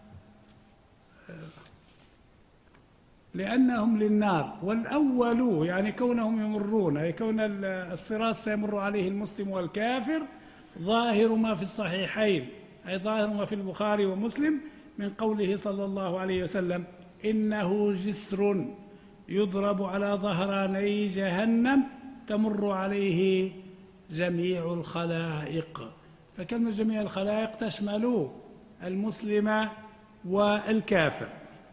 لأنهم للنار، والأول يعني كونهم يمرون، أي كون الصراط سيمر عليه المسلم والكافر، ظاهر ما في الصحيحين، أي ظاهر ما في البخاري ومسلم من قوله صلى الله عليه وسلم إنه جسر يضرب على ظهراني جهنم تمر عليه جميع الخلائق. فكلمة جميع الخلائق تشمل المسلم والكافر.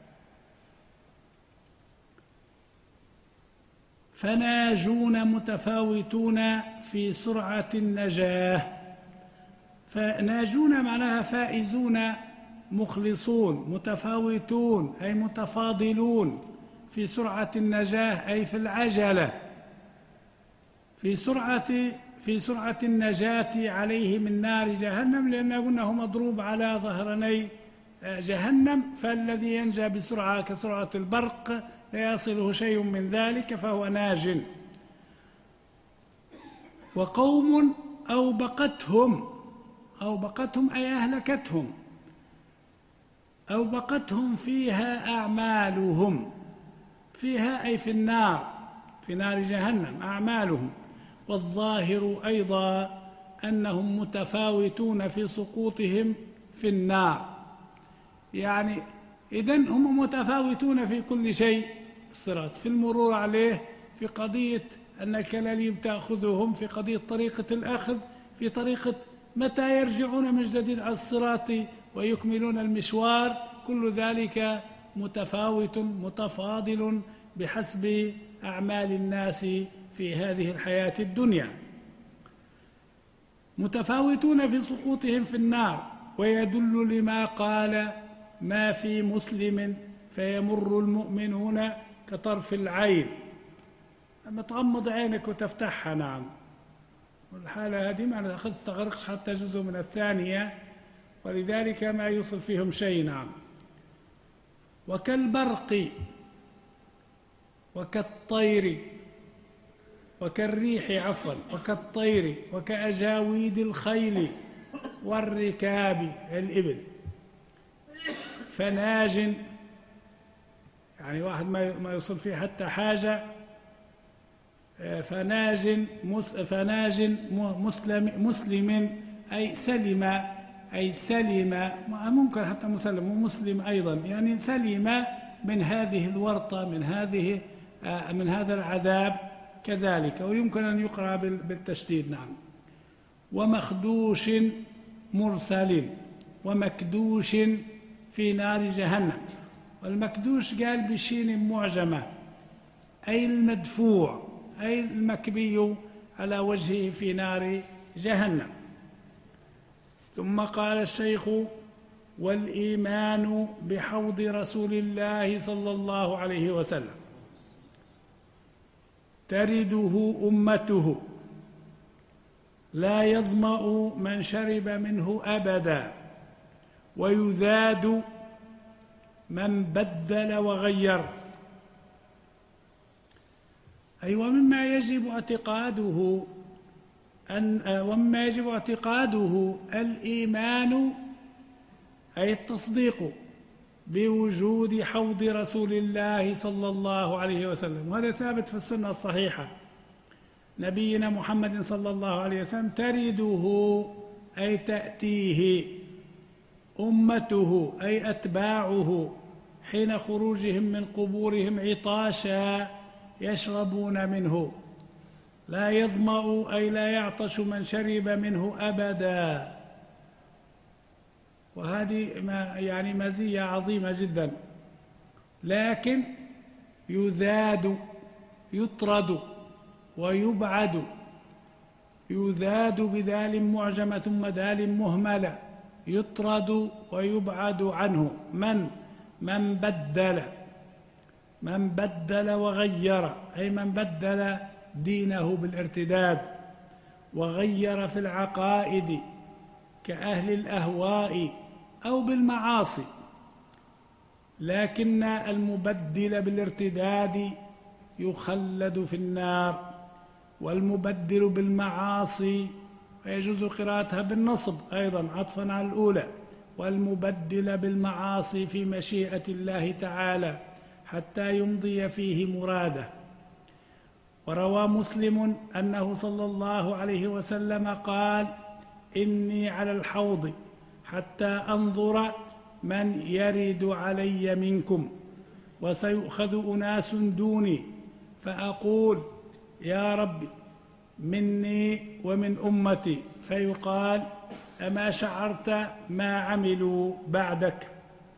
فناجون متفاوتون في سرعة النجاة. فناجون معناها فائزون مخلصون، متفاوتون أي متفاضلون، في سرعة النجاة أي في العجلة، في سرعة في سرعة النجاة عليه من نار جهنم، لأنه مضروب على ظهراني جهنم، فالذي ينجى بسرعة كسرعة البرق لا يصله شيء من ذلك فهو ناج. وقوم أوبقتهم، أوبقتهم أي أهلكتهم، أوبقتهم فيها أعمالهم، فيها أي في النار، في نار جهنم أعمالهم. والظاهر أيضا أنهم متفاوتون في سقوطهم في النار، يعني إذن هم متفاوتون في كل شيء، الصراط في المرور عليه، في قضية أن الكلاليب تأخذهم، في قضية طريقة الأخذ، في طريقة متى يرجعون من جديد على الصراط ويكملون المشوار، كل ذلك متفاوت متفاضل بحسب أعمال الناس في هذه الحياة الدنيا. متفاوتون في سقوطهم في النار. ويدل لما قال ما في مسلم فيمر المؤمنون كطرف العين، أما تغمض عينك وتفتحها، نعم، والحالة هذه ما تستغرقش حتى جزء من الثانية، ولذلك ما يوصل فيهم شيء، نعم. وكالبرق وكالطير وكالريح عفوا وكالطير وكأجاويد الخيل والركاب الإبل. فناج يعني واحد ما يوصل فيه حتى حاجة، فناج فناج مسلم مسلم أي سلم، أي سلم، ممكن حتى مسلم ومسلم أيضا، يعني سلم من هذه الورطة، من هذه من هذا العذاب كذلك. ويمكن أن يقرأ بالتشديد. نعم. ومخدوش مرسل ومكدوش في نار جهنم. والمكدوش قال بشين معجمة، أي المدفوع، أي المكبي على وجهه في نار جهنم. ثم قال الشيخ: والإيمان بحوض رسول الله صلى الله عليه وسلم ترده أمته لا يظمأ من شرب منه أبدا، ويذاد من بدل وغير. أي ومما يجب اعتقاده أن ومما يجب اعتقاده الإيمان، أي التصديق بوجود حوض رسول الله صلى الله عليه وسلم. وهذا ثابت في السنة الصحيحة. نبينا محمد صلى الله عليه وسلم ترده أي تأتيه أمته أي أتباعه حين خروجهم من قبورهم عطاشا يشربون منه. لا يظمأ أي لا يعطش من شرب منه أبدا. وهذه ما يعني مزية عظيمة جدا. لكن يذاد، يطرد ويبعد. يذاد بدال معجمة ثم دال مهملة، يطرد ويبعد عنه. من من بدل من بدل وغير، أي من بدل دينه بالارتداد وغير في العقائد كأهل الأهواء أو بالمعاصي. لكن المبدل بالارتداد يخلد في النار، والمبدل بالمعاصي ويجوز قراءتها بالنصب أيضا عطفا على الأولى، والمبدل بالمعاصي في مشيئة الله تعالى حتى يمضي فيه مراده. وروى مسلم أنه صلى الله عليه وسلم قال: إني على الحوض حتى أنظر من يرد علي منكم، وسيؤخذ أناس دوني، فأقول: يا رب مني ومن أمتي، فيقال: أما شعرت ما عملوا بعدك؟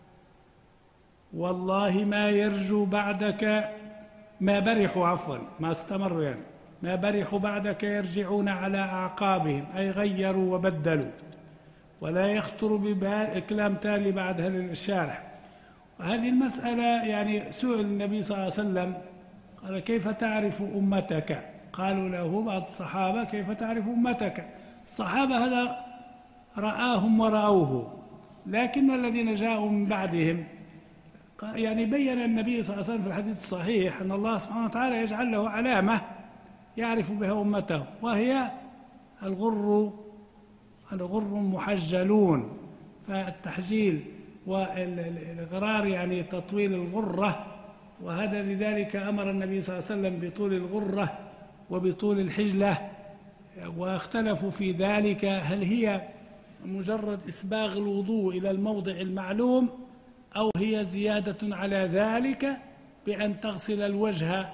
والله ما يرجو بعدك، ما برحوا عفوا ما استمروا يعني ما برحوا بعدك يرجعون على أعقابهم، أي غيروا وبدلوا. ولا يخطر ببال كلام تالي بعدها للشارح. وهذه المسألة يعني سئل النبي صلى الله عليه وسلم قال: كيف تعرف أمتك؟ قالوا له بعض الصحابة: كيف تعرف أمتك؟ الصحابة هذا رآهم ورأوه، لكن الذين جاءوا من بعدهم يعني بين النبي صلى الله عليه وسلم في الحديث الصحيح أن الله سبحانه وتعالى يجعل له علامة يعرف بها أمته، وهي الغر الغر محجلون. فالتحجيل والإغرار يعني تطويل الغرة، وهذا لذلك أمر النبي صلى الله عليه وسلم بطول الغرة وبطول الحجلة. واختلفوا في ذلك، هل هي مجرد إسباغ الوضوء إلى الموضع المعلوم، أو هي زيادة على ذلك بأن تغسل الوجه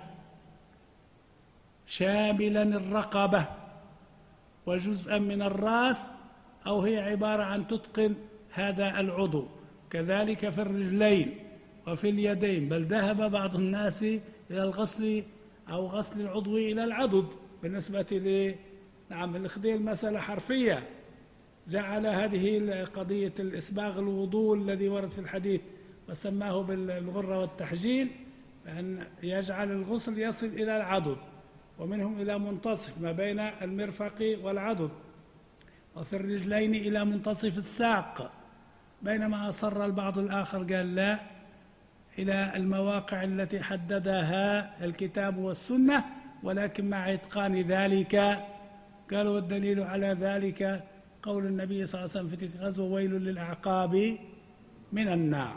شاملا الرقبة وجزءا من الرأس، أو هي عبارة عن تتقن هذا العضو. كذلك في الرجلين وفي اليدين، بل ذهب بعض الناس إلى الغسل أو غسل العضو إلى العضد. بالنسبة ل نعم الخديل مسألة حرفية، جعل هذه قضية الإسباغ الوضوء الذي ورد في الحديث وسماه بالغرة والتحجيل، أن يجعل الغسل يصل إلى العضد، ومنهم إلى منتصف ما بين المرفق والعضد، وفي الرجلين إلى منتصف الساق، بينما أصر البعض الآخر قال لا، إلى المواقع التي حددها الكتاب والسنة، ولكن مع إتقان ذلك. قالوا والدليل على ذلك قول النبي صلى الله عليه وسلم في تلك الغزوة: ويل للأعقاب من النار.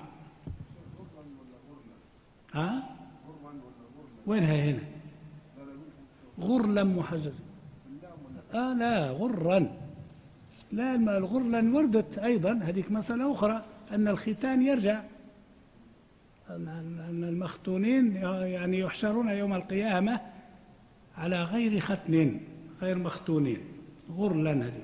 ها؟ وينها هنا؟ غرلا محجل. آه لا غرا لا، الغرلة وردت أيضا هذيك مسألة أخرى، أن الختان يرجع، أن المختونين يعني يحشرون يوم القيامة على غير ختن، غير مختونين، غرلا. هذه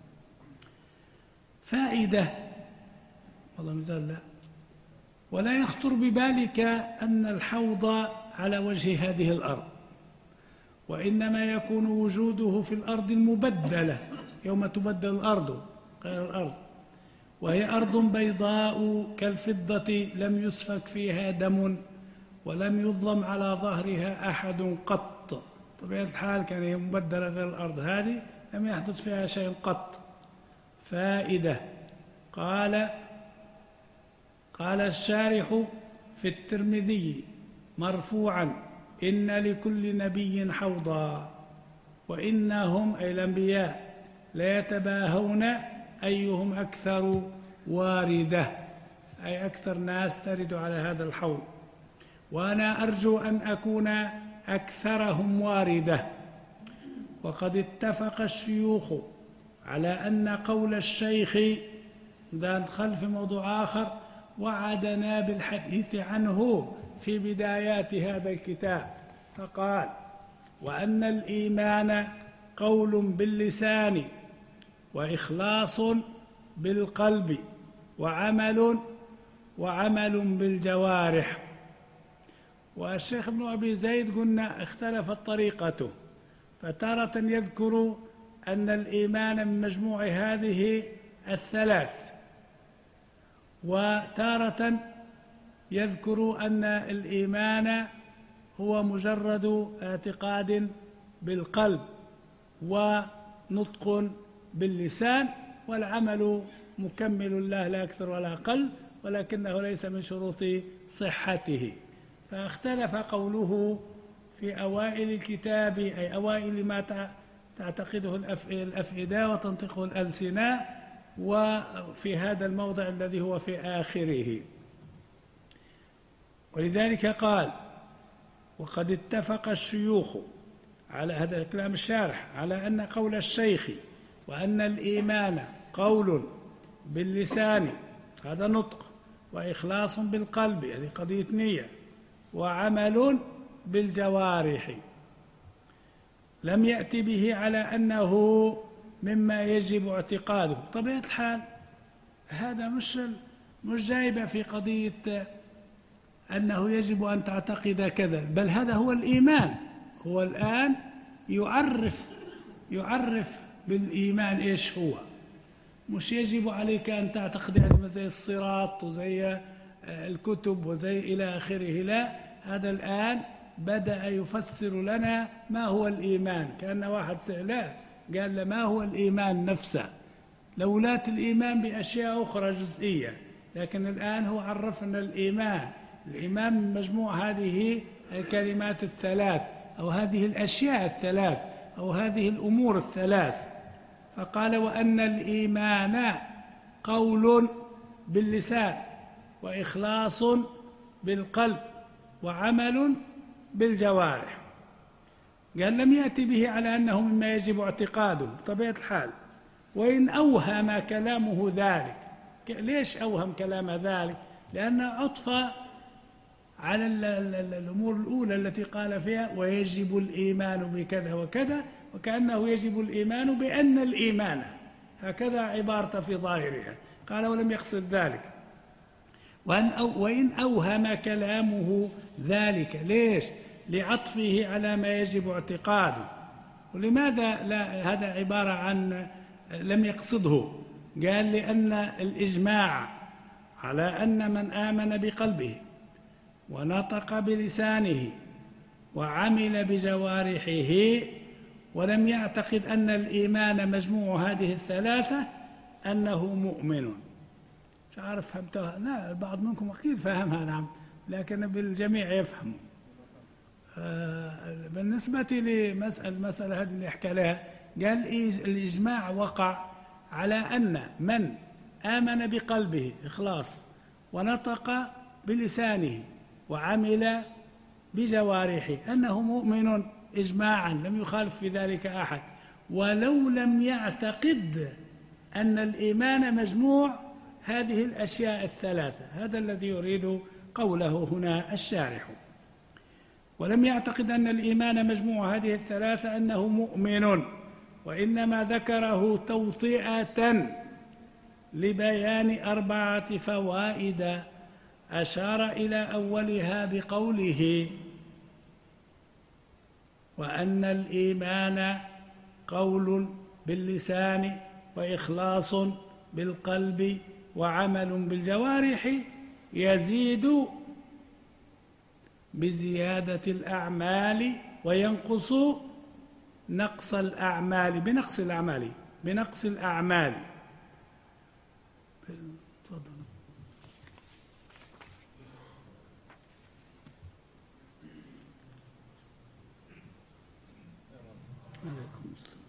فائدة والله مثال لا. ولا يخطر ببالك أن الحوض على وجه هذه الأرض، وإنما يكون وجوده في الأرض المبدلة يوم تبدل الأرض غير الأرض، وهي أرض بيضاء كالفضة لم يسفك فيها دم ولم يظلم على ظهرها أحد قط. طبيعة الحال كان هي مبدلة غير الأرض هذه لم يحدث فيها شيء قط. فائدة. قال قال الشارح في الترمذي مرفوعا: إن لكل نبي حوضا، وإنهم أي الأنبياء ليتباهون أيهم أكثر واردة، أي أكثر ناس ترد على هذا الحوض، وأنا أرجو أن أكون أكثرهم واردة. وقد اتفق الشيوخ على أن قول الشيخ، ده ندخل في موضوع آخر وعدنا بالحديث عنه في بدايات هذا الكتاب، فقال: وأن الإيمان قول باللسان وإخلاص بالقلب وعمل وعمل بالجوارح. والشيخ ابن أبي زيد قلنا اختلفت طريقته، فتارة يذكر أن الإيمان من مجموع هذه الثلاث، وتارة يذكر أن الإيمان هو مجرد اعتقاد بالقلب ونطق باللسان، والعمل مكمل له لا أكثر ولا أقل، ولكنه ليس من شروط صحته. فاختلف قوله في أوائل الكتاب، أي أوائل ما تعتقده الأفئدة وتنطقه الألسنة، وفي هذا الموضع الذي هو في آخره. ولذلك قال: وقد اتفق الشيوخ على هذا كلام الشارح على أن قول الشيخ وأن الإيمان قول باللسان، هذا نطق، وإخلاص بالقلب، هذه قضية نية، وعمل بالجوارح، لم يأتي به على أنه مما يجب اعتقاده. طبيعة الحال هذا مش مش جايبة في قضية أنه يجب أن تعتقد كذا، بل هذا هو الإيمان. هو الآن يعرف يعرف بالإيمان إيش هو، مش يجب عليك أن تعتقد يعني زي الصراط وزي الكتب وزي إلى آخره، لا، هذا الآن بدأ يفسر لنا ما هو الإيمان، كأن واحد سأله قال ما هو الإيمان نفسه، لولات الإيمان بأشياء أخرى جزئية، لكن الآن هو عرفنا الإيمان. الإيمان من مجموع هذه الكلمات الثلاث، أو هذه الأشياء الثلاث، أو هذه الأمور الثلاث. فقال: وأن الإيمان قول باللسان وإخلاص بالقلب وعمل بالجوارح. قال: لم يأتي به على أنه مما يجب اعتقاده بطبيعة الحال، وإن أوهم كلامه ذلك. ليش أوهم كلام ذلك؟ لأن عطف على الأمور الأولى التي قال فيها ويجب الإيمان بكذا وكذا، وكأنه يجب الإيمان بأن الإيمان، هكذا عبارة في ظاهرها. قال: ولم يقصد ذلك. وأن أو وإن أوهم كلامه ذلك. ليش؟ لعطفه على ما يجب اعتقاده. ولماذا لا هذا عبارة عن لم يقصده؟ قال: لأن الإجماع على أن من آمن بقلبه ونطق بلسانه وعمل بجوارحه ولم يعتقد أن الإيمان مجموع هذه الثلاثة أنه مؤمن. مش عارف فهمتها؟ لا، البعض منكم أكيد فهمها، نعم، لكن بالجميع يفهم. آه بالنسبة لمسألة المسألة هذه اللي يحكى لها، قال الإجماع وقع على أن من آمن بقلبه إخلاص ونطق بلسانه وعمل بجوارحه أنه مؤمن إجماعا، لم يخالف في ذلك أحد، ولو لم يعتقد أن الإيمان مجموع هذه الأشياء الثلاثة، هذا الذي يريد قوله هنا الشارح. ولم يعتقد أن الإيمان مجموع هذه الثلاثة أنه مؤمن، وإنما ذكره توطئة لبيان أربعة فوائد أشار إلى أولها بقوله: وأن الإيمان قول باللسان وإخلاص بالقلب وعمل بالجوارح يزيد بزيادة الأعمال وينقص نقص الأعمال بنقص الأعمال بنقص الأعمال. تفضل. عليكم السلام.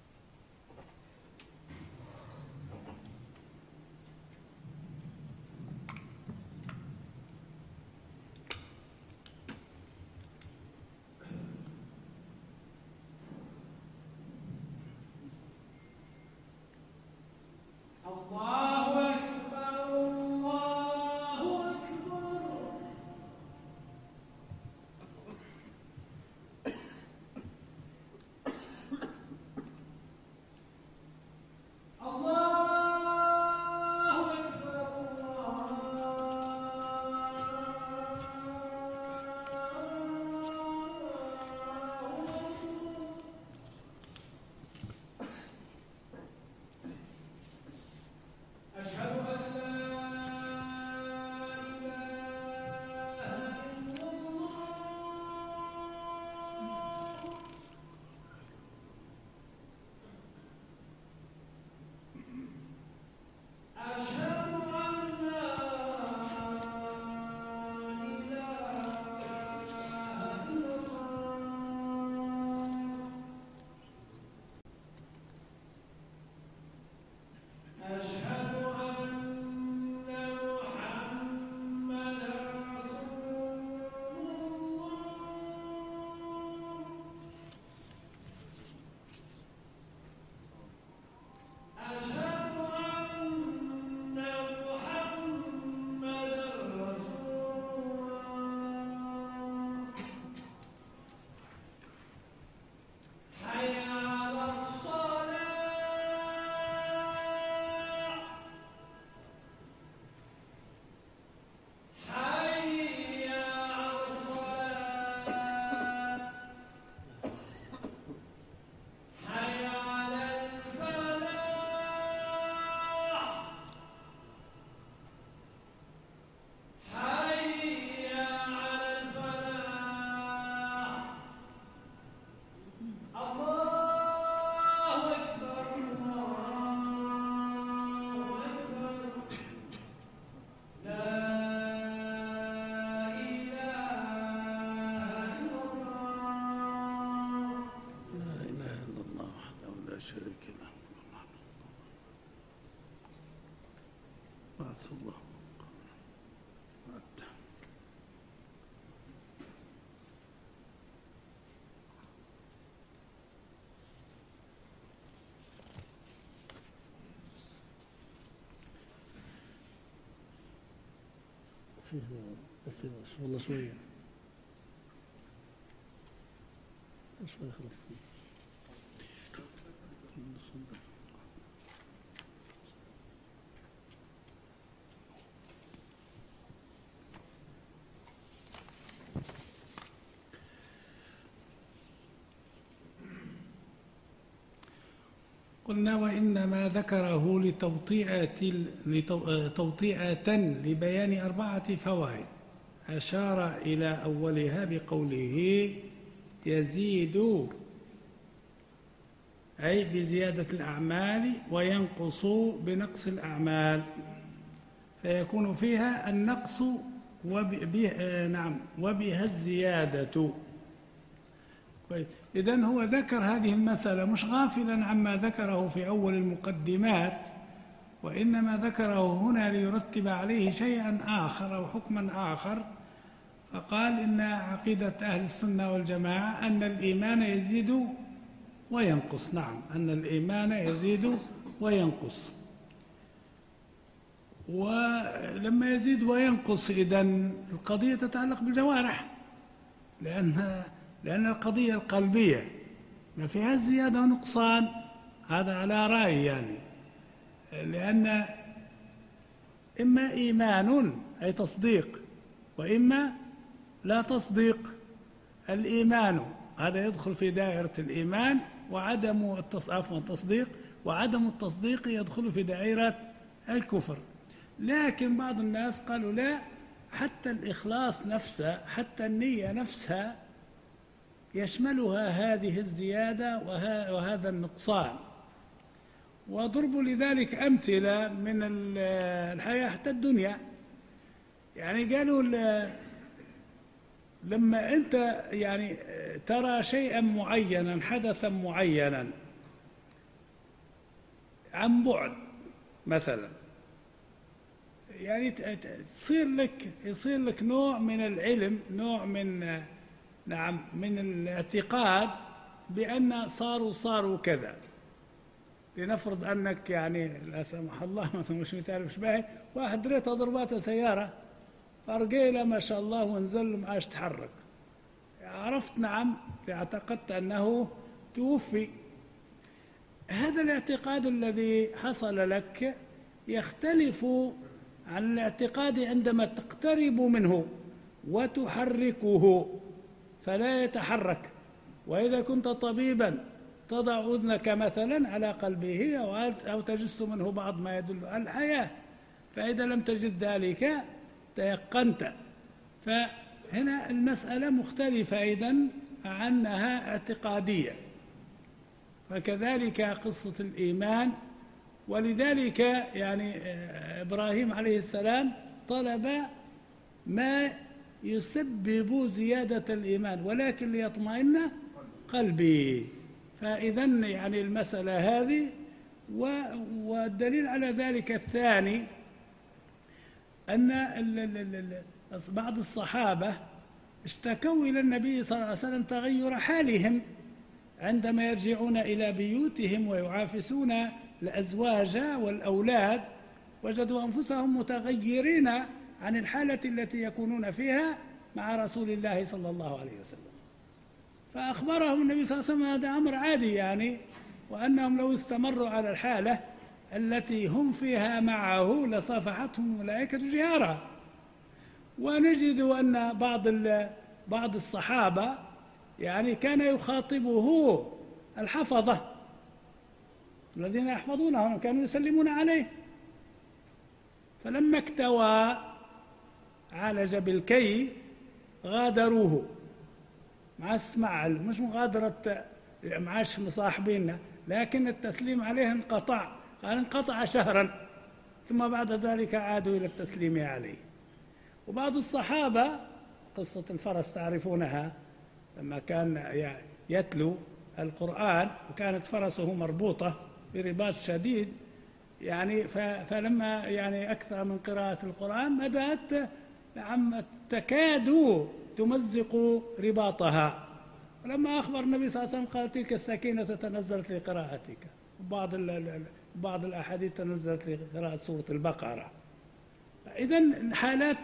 الله. بس والله شوية شوية خلاص. قلنا وإنما ذكره لتوطئة لتوطئة لبيان أربعة فوائد أشار إلى أولها بقوله يزيد، أي بزيادة الأعمال، وينقص بنقص الأعمال، فيكون فيها النقص وبه نعم وبها الزيادة. إذن هو ذكر هذه المسألة مش غافلا عما ذكره في أول المقدمات، وإنما ذكره هنا ليرتب عليه شيئا آخر أو حكما آخر، فقال إن عقيدة أهل السنة والجماعة أن الإيمان يزيد وينقص. نعم، أن الإيمان يزيد وينقص. ولما يزيد وينقص إذن القضية تتعلق بالجوارح، لأن لأن القضية القلبية ما فيها زيادة ونقصان، هذا على رأي يعني، لأن إما إيمان أي تصديق وإما لا تصديق. الإيمان هذا يدخل في دائرة الإيمان، وعدم عفوا التصديق وعدم التصديق يدخل في دائرة الكفر. لكن بعض الناس قالوا لا، حتى الإخلاص نفسه، حتى النية نفسها يشملها هذه الزيادة وهذا النقصان. وضربوا لذلك أمثلة من الحياة حتى الدنيا. يعني قالوا لما أنت يعني ترى شيئا معينا، حدثا معينا عن بعد مثلا، يعني تصير لك يصير لك نوع من العلم، نوع من نعم من الاعتقاد بأن صاروا صاروا كذا. لنفرض أنك يعني لا سمح الله مثلا، مش مثال مش باهي، واحد دريته ضرباته سيارة فرقيله ما شاء الله ونزل ما عادش تحرك، عرفت نعم اعتقدت أنه توفي. هذا الاعتقاد الذي حصل لك يختلف عن الاعتقاد عندما تقترب منه وتحركه فلا يتحرك. وإذا كنت طبيبا تضع أذنك مثلا على قلبه أو تجس منه بعض ما يدل على الحياة، فإذا لم تجد ذلك تيقنت. فهنا المسألة مختلفة أيضا عنها اعتقادية. فكذلك قصة الإيمان. ولذلك يعني إبراهيم عليه السلام طلب ما يسبب زيادة الإيمان، ولكن ليطمئن قلبي. فإذا يعني المسألة هذه. والدليل على ذلك الثاني أن بعض الصحابة اشتكوا إلى النبي صلى الله عليه وسلم تغير حالهم عندما يرجعون إلى بيوتهم ويعافسون الأزواج والأولاد، وجدوا أنفسهم متغيرين عن الحالة التي يكونون فيها مع رسول الله صلى الله عليه وسلم. فأخبرهم النبي صلى الله عليه وسلم هذا أمر عادي يعني، وأنهم لو استمروا على الحالة التي هم فيها معه لصافحتهم الملائكة جهارا. ونجد أن بعض بعض الصحابة يعني كان يخاطبه الحفظة الذين يحفظونه، كانوا يسلمون عليه. فلما اكتوى على جبل الكي غادروه مع اسمع مش مغادرة معاش مصاحبيننا، لكن التسليم عليه انقطع. قال انقطع شهرا، ثم بعد ذلك عادوا إلى التسليم عليه. وبعض الصحابة قصة الفرس تعرفونها، لما كان يتلو القرآن وكانت فرسه مربوطة برباط شديد يعني، فلما يعني أكثر من قراءة القرآن بدأت نعم تكاد تمزق رباطها. ولما أخبر النبي صلى الله عليه وسلم قال تلك السكينة تنزلت لقراءتك، وبعض بعض الأحاديث تنزلت لقراءة سورة البقرة. إذن الحالات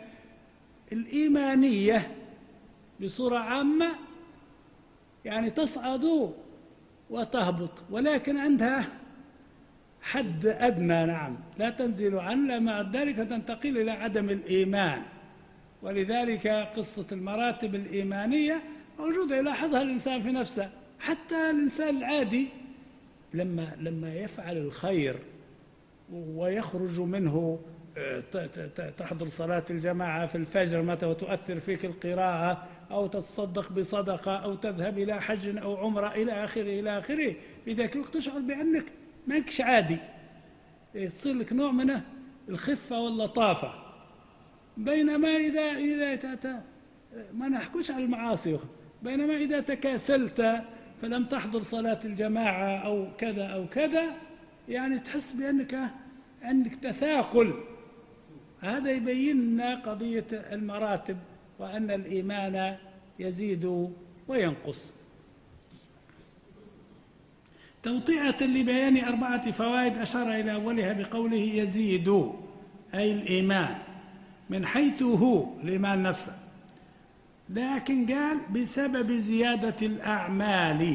الإيمانية بصورة عامة يعني تصعد وتهبط، ولكن عندها حد أدنى نعم لا تنزل عنه، مع ذلك تنتقل إلى عدم الإيمان. ولذلك قصة المراتب الإيمانية موجودة يلاحظها الإنسان في نفسه. حتى الإنسان العادي لما لما يفعل الخير ويخرج منه، تحضر صلاة الجماعة في الفجر متى وتؤثر فيك القراءة، أو تتصدق بصدقة، أو تذهب إلى حج أو عمرة إلى آخره إلى آخره، في ذاك الوقت تشعر بأنك ما أنكش عادي، تصير لك نوع من الخفة واللطافة. بينما إذا إذا ما نحكوش على المعاصي، بينما إذا تكاسلت فلم تحضر صلاة الجماعة أو كذا أو كذا، يعني تحس بأنك عندك تثاقل. هذا يبين لنا قضية المراتب، وأن الإيمان يزيد وينقص. توطئة لبيان أربعة فوائد أشار إلى أولها بقوله يزيد، أي الإيمان من حيث هو الإيمان نفسه، لكن قال بسبب زيادة الأعمال،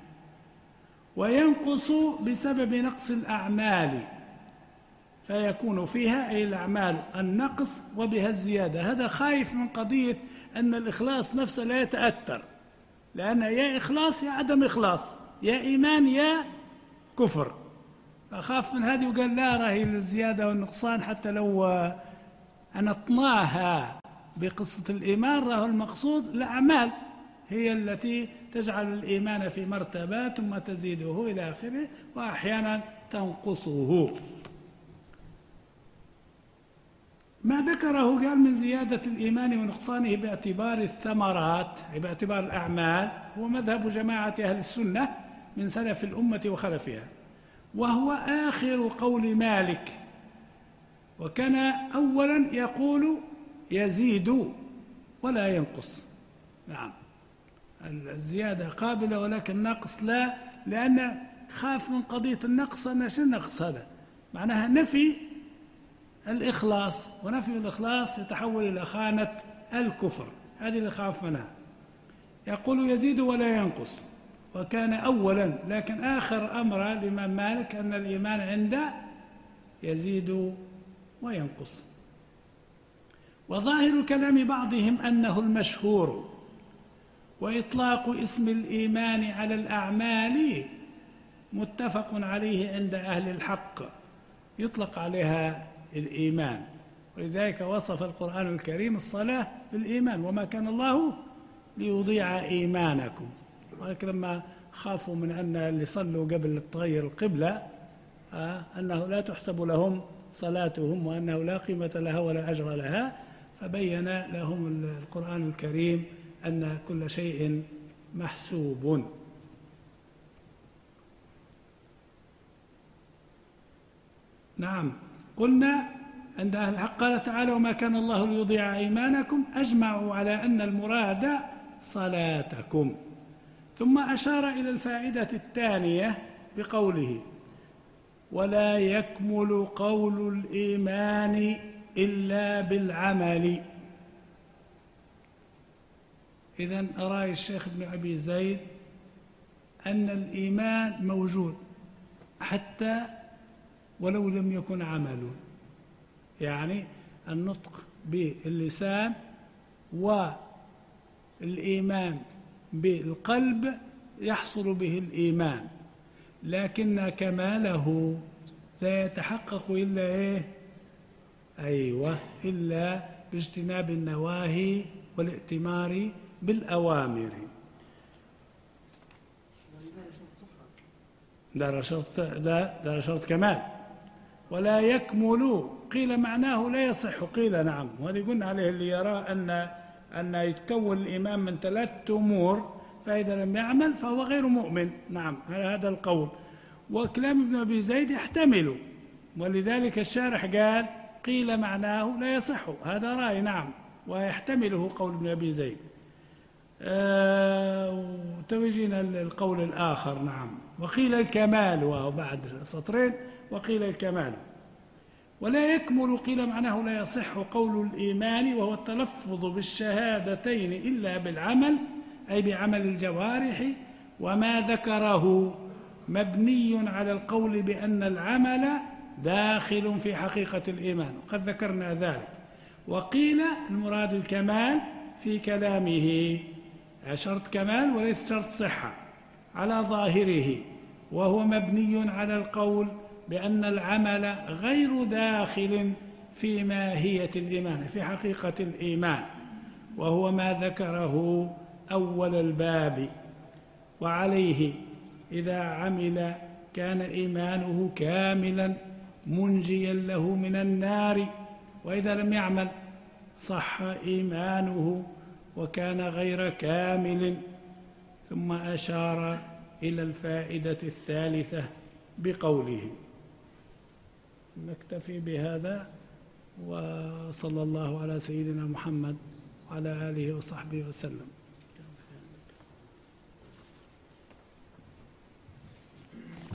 وينقص بسبب نقص الأعمال، فيكون فيها أي الأعمال النقص وبها الزيادة. هذا خايف من قضية أن الإخلاص نفسه لا يتأثر، لأن يا إخلاص يا عدم إخلاص، يا إيمان يا كفر، فخاف من هذه وقال لا راهي الزيادة والنقصان حتى لو أنطناها بقصة الإيمان راه المقصود الأعمال هي التي تجعل الإيمان في مرتبة ثم تزيده إلى آخره وأحيانا تنقصه. ما ذكره قال من زيادة الإيمان ونقصانه باعتبار الثمرات أي باعتبار الأعمال هو مذهب جماعة أهل السنة من سلف الأمة وخلفها، وهو آخر قول مالك، وكان أولا يقول يزيد ولا ينقص. نعم الزيادة قابلة ولكن النقص لا، لأن خاف من قضية النقص. أن شو النقص هذا؟ معناها نفي الإخلاص، ونفي الإخلاص يتحول إلى خانة الكفر، هذه اللي خاف منها. يقول يزيد ولا ينقص، وكان أولا، لكن آخر أمر الإمام مالك أن الإيمان عنده يزيد وينقص. وظاهر كلام بعضهم أنه المشهور، وإطلاق اسم الإيمان على الأعمال متفق عليه عند أهل الحق، يطلق عليها الإيمان، ولذلك وصف القرآن الكريم الصلاة بالإيمان، وما كان الله ليضيع إيمانكم. ولكن لما خافوا من أن اللي صلوا قبل تغير القبلة آه أنه لا تحسب لهم صلاتهم وأنه لا قيمة لها ولا أجر لها، فبين لهم القرآن الكريم أن كل شيء محسوب. نعم قلنا عند أهل الحق قال تعالى وما كان الله ليضيع إيمانكم، أجمعوا على أن المراد صلاتكم. ثم أشار إلى الفائدة الثانية بقوله ولا يكمل قول الإيمان إلا بالعمل. إذن أرى الشيخ ابن أبي زيد أن الإيمان موجود حتى ولو لم يكن عمل، يعني النطق باللسان والإيمان بالقلب يحصل به الإيمان، لكن كماله لا يتحقق إلا إيه؟ أيوة إلا باجتناب النواهي والائتمار بالأوامر. ده شرط، ده ده شرط كمال. ولا يكمل قيل معناه لا يصح، قيل نعم، وهذا قلنا عليه اللي يرى أن أن يتكون الإيمان من ثلاث أمور فإذا لم يعمل فهو غير مؤمن. نعم هذا القول، وكلام ابن أبي زيد يحتمل، ولذلك الشارح قال قيل معناه لا يصح، هذا رأي نعم ويحتمله قول ابن أبي زيد. آه وتوجينا القول الآخر نعم وقيل الكمال، وهو بعد سطرين وقيل الكمال. ولا يكمل قيل معناه لا يصح قول الإيمان وهو التلفظ بالشهادتين إلا بالعمل، أي بعمل الجوارح، وما ذكره مبني على القول بأن العمل داخل في حقيقة الإيمان، وقد ذكرنا ذلك. وقيل المراد الكمال في كلامه شرط كمال وليس شرط صحة على ظاهره، وهو مبني على القول بأن العمل غير داخل في ماهية الإيمان في حقيقة الإيمان، وهو ما ذكره أول الباب. وعليه إذا عمل كان إيمانه كاملا منجيا له من النار، وإذا لم يعمل صح إيمانه وكان غير كامل. ثم أشار إلى الفائدة الثالثة بقوله. نكتفي بهذا، وصلى الله على سيدنا محمد وعلى آله وصحبه وسلم.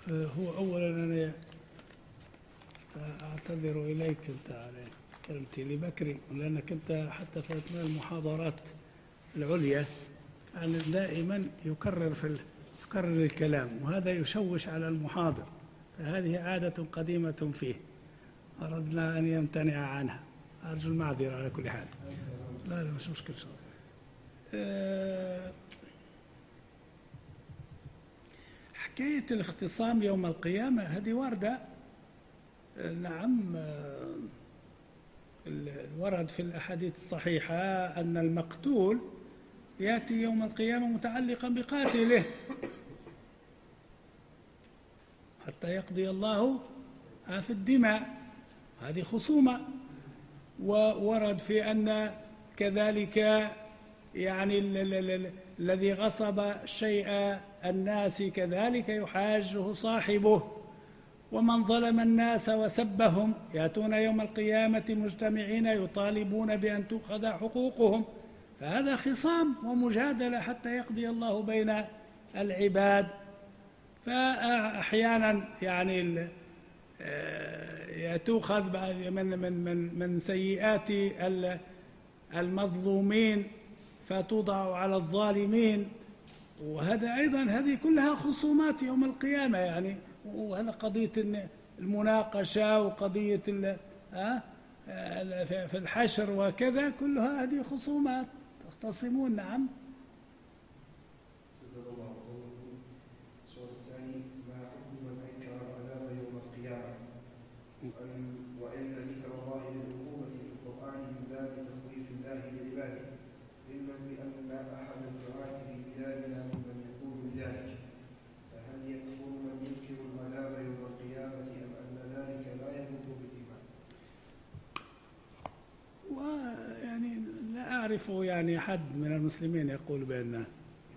هو أولا أنا أعتذر إليك أنت على كلمتي لبكري، لأنك أنت حتى في أثناء المحاضرات العليا كان دائما يكرر في يكرر الكلام، وهذا يشوش على المحاضر، فهذه عادة قديمة فيه أردنا أن يمتنع عنها. أرجو المعذرة على كل حال. لا لا مش مشكلة. أه حكاية الاختصام يوم القيامة هذه واردة، نعم. ورد في الأحاديث الصحيحة أن المقتول يأتي يوم القيامة متعلقا بقاتله حتى يقضي الله في الدماء، هذه خصومة. وورد في أن كذلك يعني الذي غصب شيء الناس كذلك يحاجه صاحبه، ومن ظلم الناس وسبهم يأتون يوم القيامة مجتمعين يطالبون بأن تؤخذ حقوقهم، فهذا خصام ومجادلة حتى يقضي الله بين العباد. فأحيانا يعني تؤخذ من من من من سيئات المظلومين فتوضع على الظالمين، وهذا أيضا هذه كلها خصومات يوم القيامة يعني. وهذا قضية المناقشة وقضية في الحشر وكذا، كلها هذه خصومات تختصمون. نعم. سدد الله قولكم. السؤال الثاني: ما حكم من أنكر العذاب يوم القيامة؟ وإن ذكر الله للعقوبة في القرآن من باب تخويف الله لعباده، علما بأن أحد الدعاة في بلادنا ممن يقول بذلك، فهل يكفر من ينكر العذاب يوم القيامة أم أن ذلك لا يضر بالإيمان؟ ويعني لا أعرف يعني حد من المسلمين يقول بأن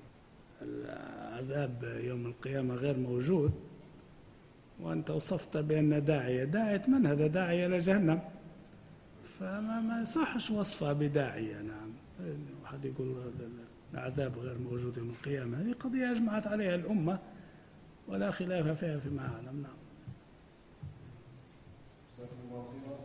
العذاب يوم القيامة غير موجود، وأنت وصفت بأن داعية داعية من هذا؟ داعية إلى جهنم، فما ما يصحش وصفها بداعية. نعم. واحد يقول العذاب غير موجود يوم القيامة، هذه قضية أجمعت عليها الأمة ولا خلاف فيها فيما أعلم. نعم. جزاكم الله خيرا.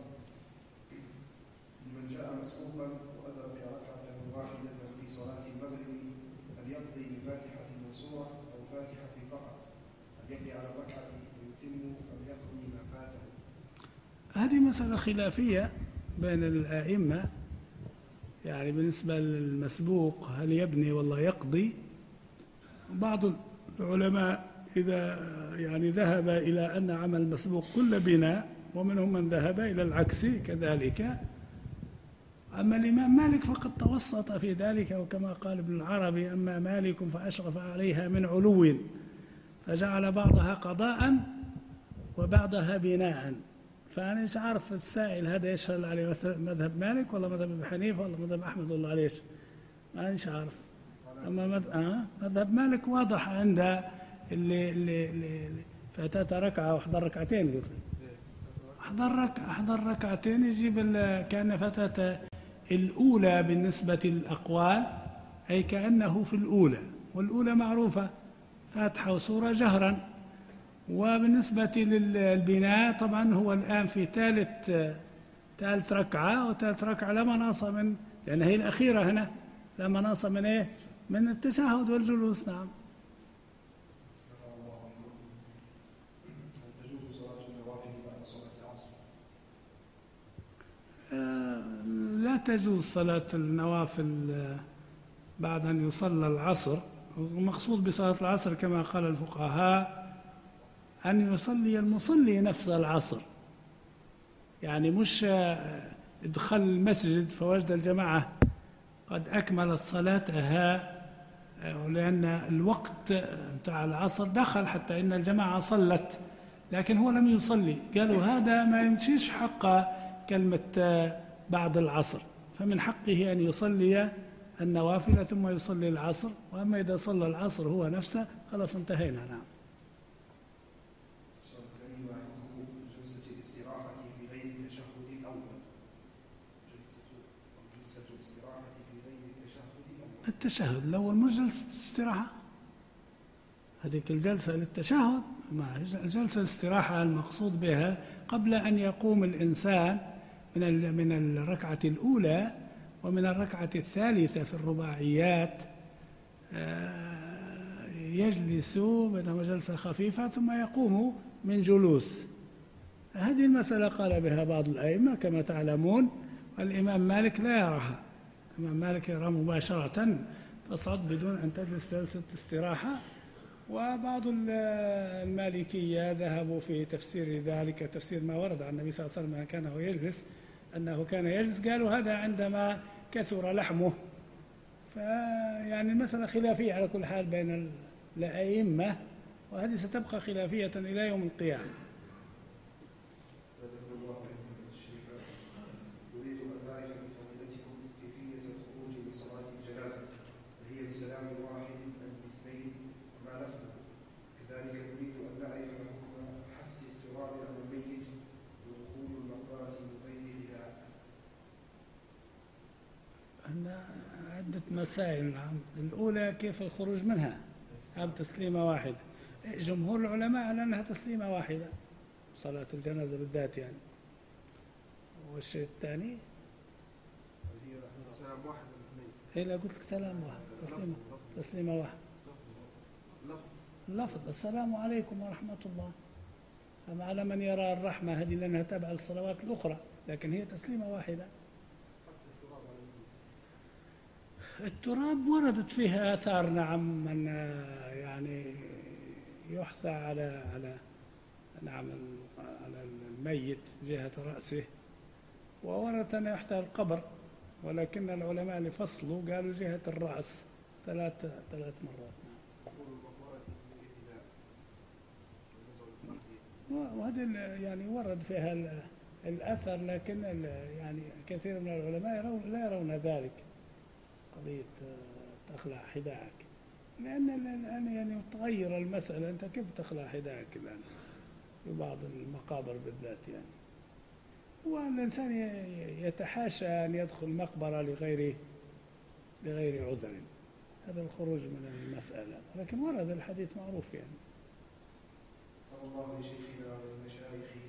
لمن جاء مسبوقا وأدرك ركعة واحدة في صلاة المغرب، هل يقضي بفاتحة المنصورة أو فاتحة فقط؟ هل يقضي على الركعة ويتم أم يقضي ما فاته؟ هذه مسألة خلافية بين الأئمة، يعني بالنسبة للمسبوق هل يبني ولا يقضي. بعض العلماء إذا يعني ذهب إلى أن عمل المسبوق كل بناء، ومنهم من ذهب إلى العكس كذلك. أما الإمام مالك فقد توسط في ذلك، وكما قال ابن العربي: أما مالك فأشرف عليها من علو، فجعل بعضها قضاء وبعضها بناء. فأنا مش عارف السائل هذا يشهد عليه مذهب مالك ولا مذهب أبي حنيفة ولا مذهب أحمد ولا عليه، ما مش عارف. أما مذهب, آه مذهب مالك واضح عند اللي اللي اللي فاتت ركعة وأحضر ركعتين، قلت أحضر رك أحضر ركعتين يجيب كأن فتاة الأولى بالنسبة للأقوال، أي كأنه في الأولى، والأولى معروفة فاتحة وسورة جهرا. وبالنسبة للبناء طبعا هو الآن في ثالث ثالث ركعة، وثالث ركعة لا مناص من، لأن هي الأخيرة هنا، لا مناص من إيه؟ من التشهد والجلوس. نعم. هل تجوز صلاة النوافل بعد صلاة العصر؟ آه لا تجوز صلاة النوافل بعد أن يصلى العصر. المقصود بصلاة العصر كما قال الفقهاء أن يصلي المصلي نفس العصر، يعني مش ادخل المسجد فوجد الجماعة قد أكملت صلاتها، لأن الوقت بتاع العصر دخل حتى إن الجماعة صلت لكن هو لم يصلي. قالوا هذا ما يمشيش حق كلمة بعد العصر، فمن حقه أن يصلي النوافل ثم يصلي العصر. وأما إذا صلى العصر هو نفسه خلاص انتهينا. نعم. جلسة الاستراحة في غير التشهد الأول. جلسة الاستراحة في غير التشهد الأول. التشهد الأول مش جلسة استراحة، هذيك الجلسة للتشهد ما جلسة الاستراحة المقصود بها قبل أن يقوم الإنسان من من الركعة الأولى ومن الركعة الثالثة في الرباعيات يجلس بينما جلسة خفيفة ثم يقوم من جلوس. هذه المسألة قال بها بعض الأئمة كما تعلمون، والإمام مالك لا يراها. الإمام مالك يرى مباشرة تصعد بدون أن تجلس جلسة استراحة، وبعض المالكية ذهبوا في تفسير ذلك، تفسير ما ورد عن النبي صلى الله عليه وسلم كان هو يجلس أنه كان يجلس، قالوا هذا عندما كثر لحمه. فيعني المسألة خلافية على كل حال بين الأئمة، وهذه ستبقى خلافية إلى يوم القيامة. نريد أن نعرف من فضيلتكم كيفية الخروج من صلاة الجنازة، هل هي بسلام واحد أم باثنين وما لفظه؟ كذلك نريد أن نعرف حكم حث التراب على الميت ودخول المقبرة من غير رداء. أن عدة مسائل. نعم، الأولى كيف الخروج منها؟ أم تسليمة واحدة؟ جمهور العلماء على أنها تسليمة واحدة، صلاة الجنازة بالذات يعني. والشيء الثاني هي سلام واحد أم اثنين؟ هي لا قلت لك سلام واحد، تسليمة تسليمة واحد. لفظ اللفظ السلام عليكم ورحمة الله، أما على من يرى الرحمة هذه لأنها تابعة للصلوات الأخرى، لكن هي تسليمة واحدة. التراب وردت فيها آثار، نعم، من يعني يحثى على على نعم على الميت جهة رأسه، ووردت أن يحثى القبر، ولكن العلماء اللي فصلوا قالوا جهة الرأس ثلاث ثلاث مرات. وهذا يعني ورد فيها الأثر، لكن يعني كثير من العلماء يرون لا يرون ذلك، قضية تخلع حذاءك، لأن الآن يعني تغير المسألة. أنت كيف تخلع حذاءك الآن في بعض المقابر بالذات يعني؟ والإنسان يتحاشى أن يدخل مقبرة لغير لغير عذر، هذا الخروج من المسألة، لكن ورد الحديث معروف يعني. الله لشيخنا والمشايخ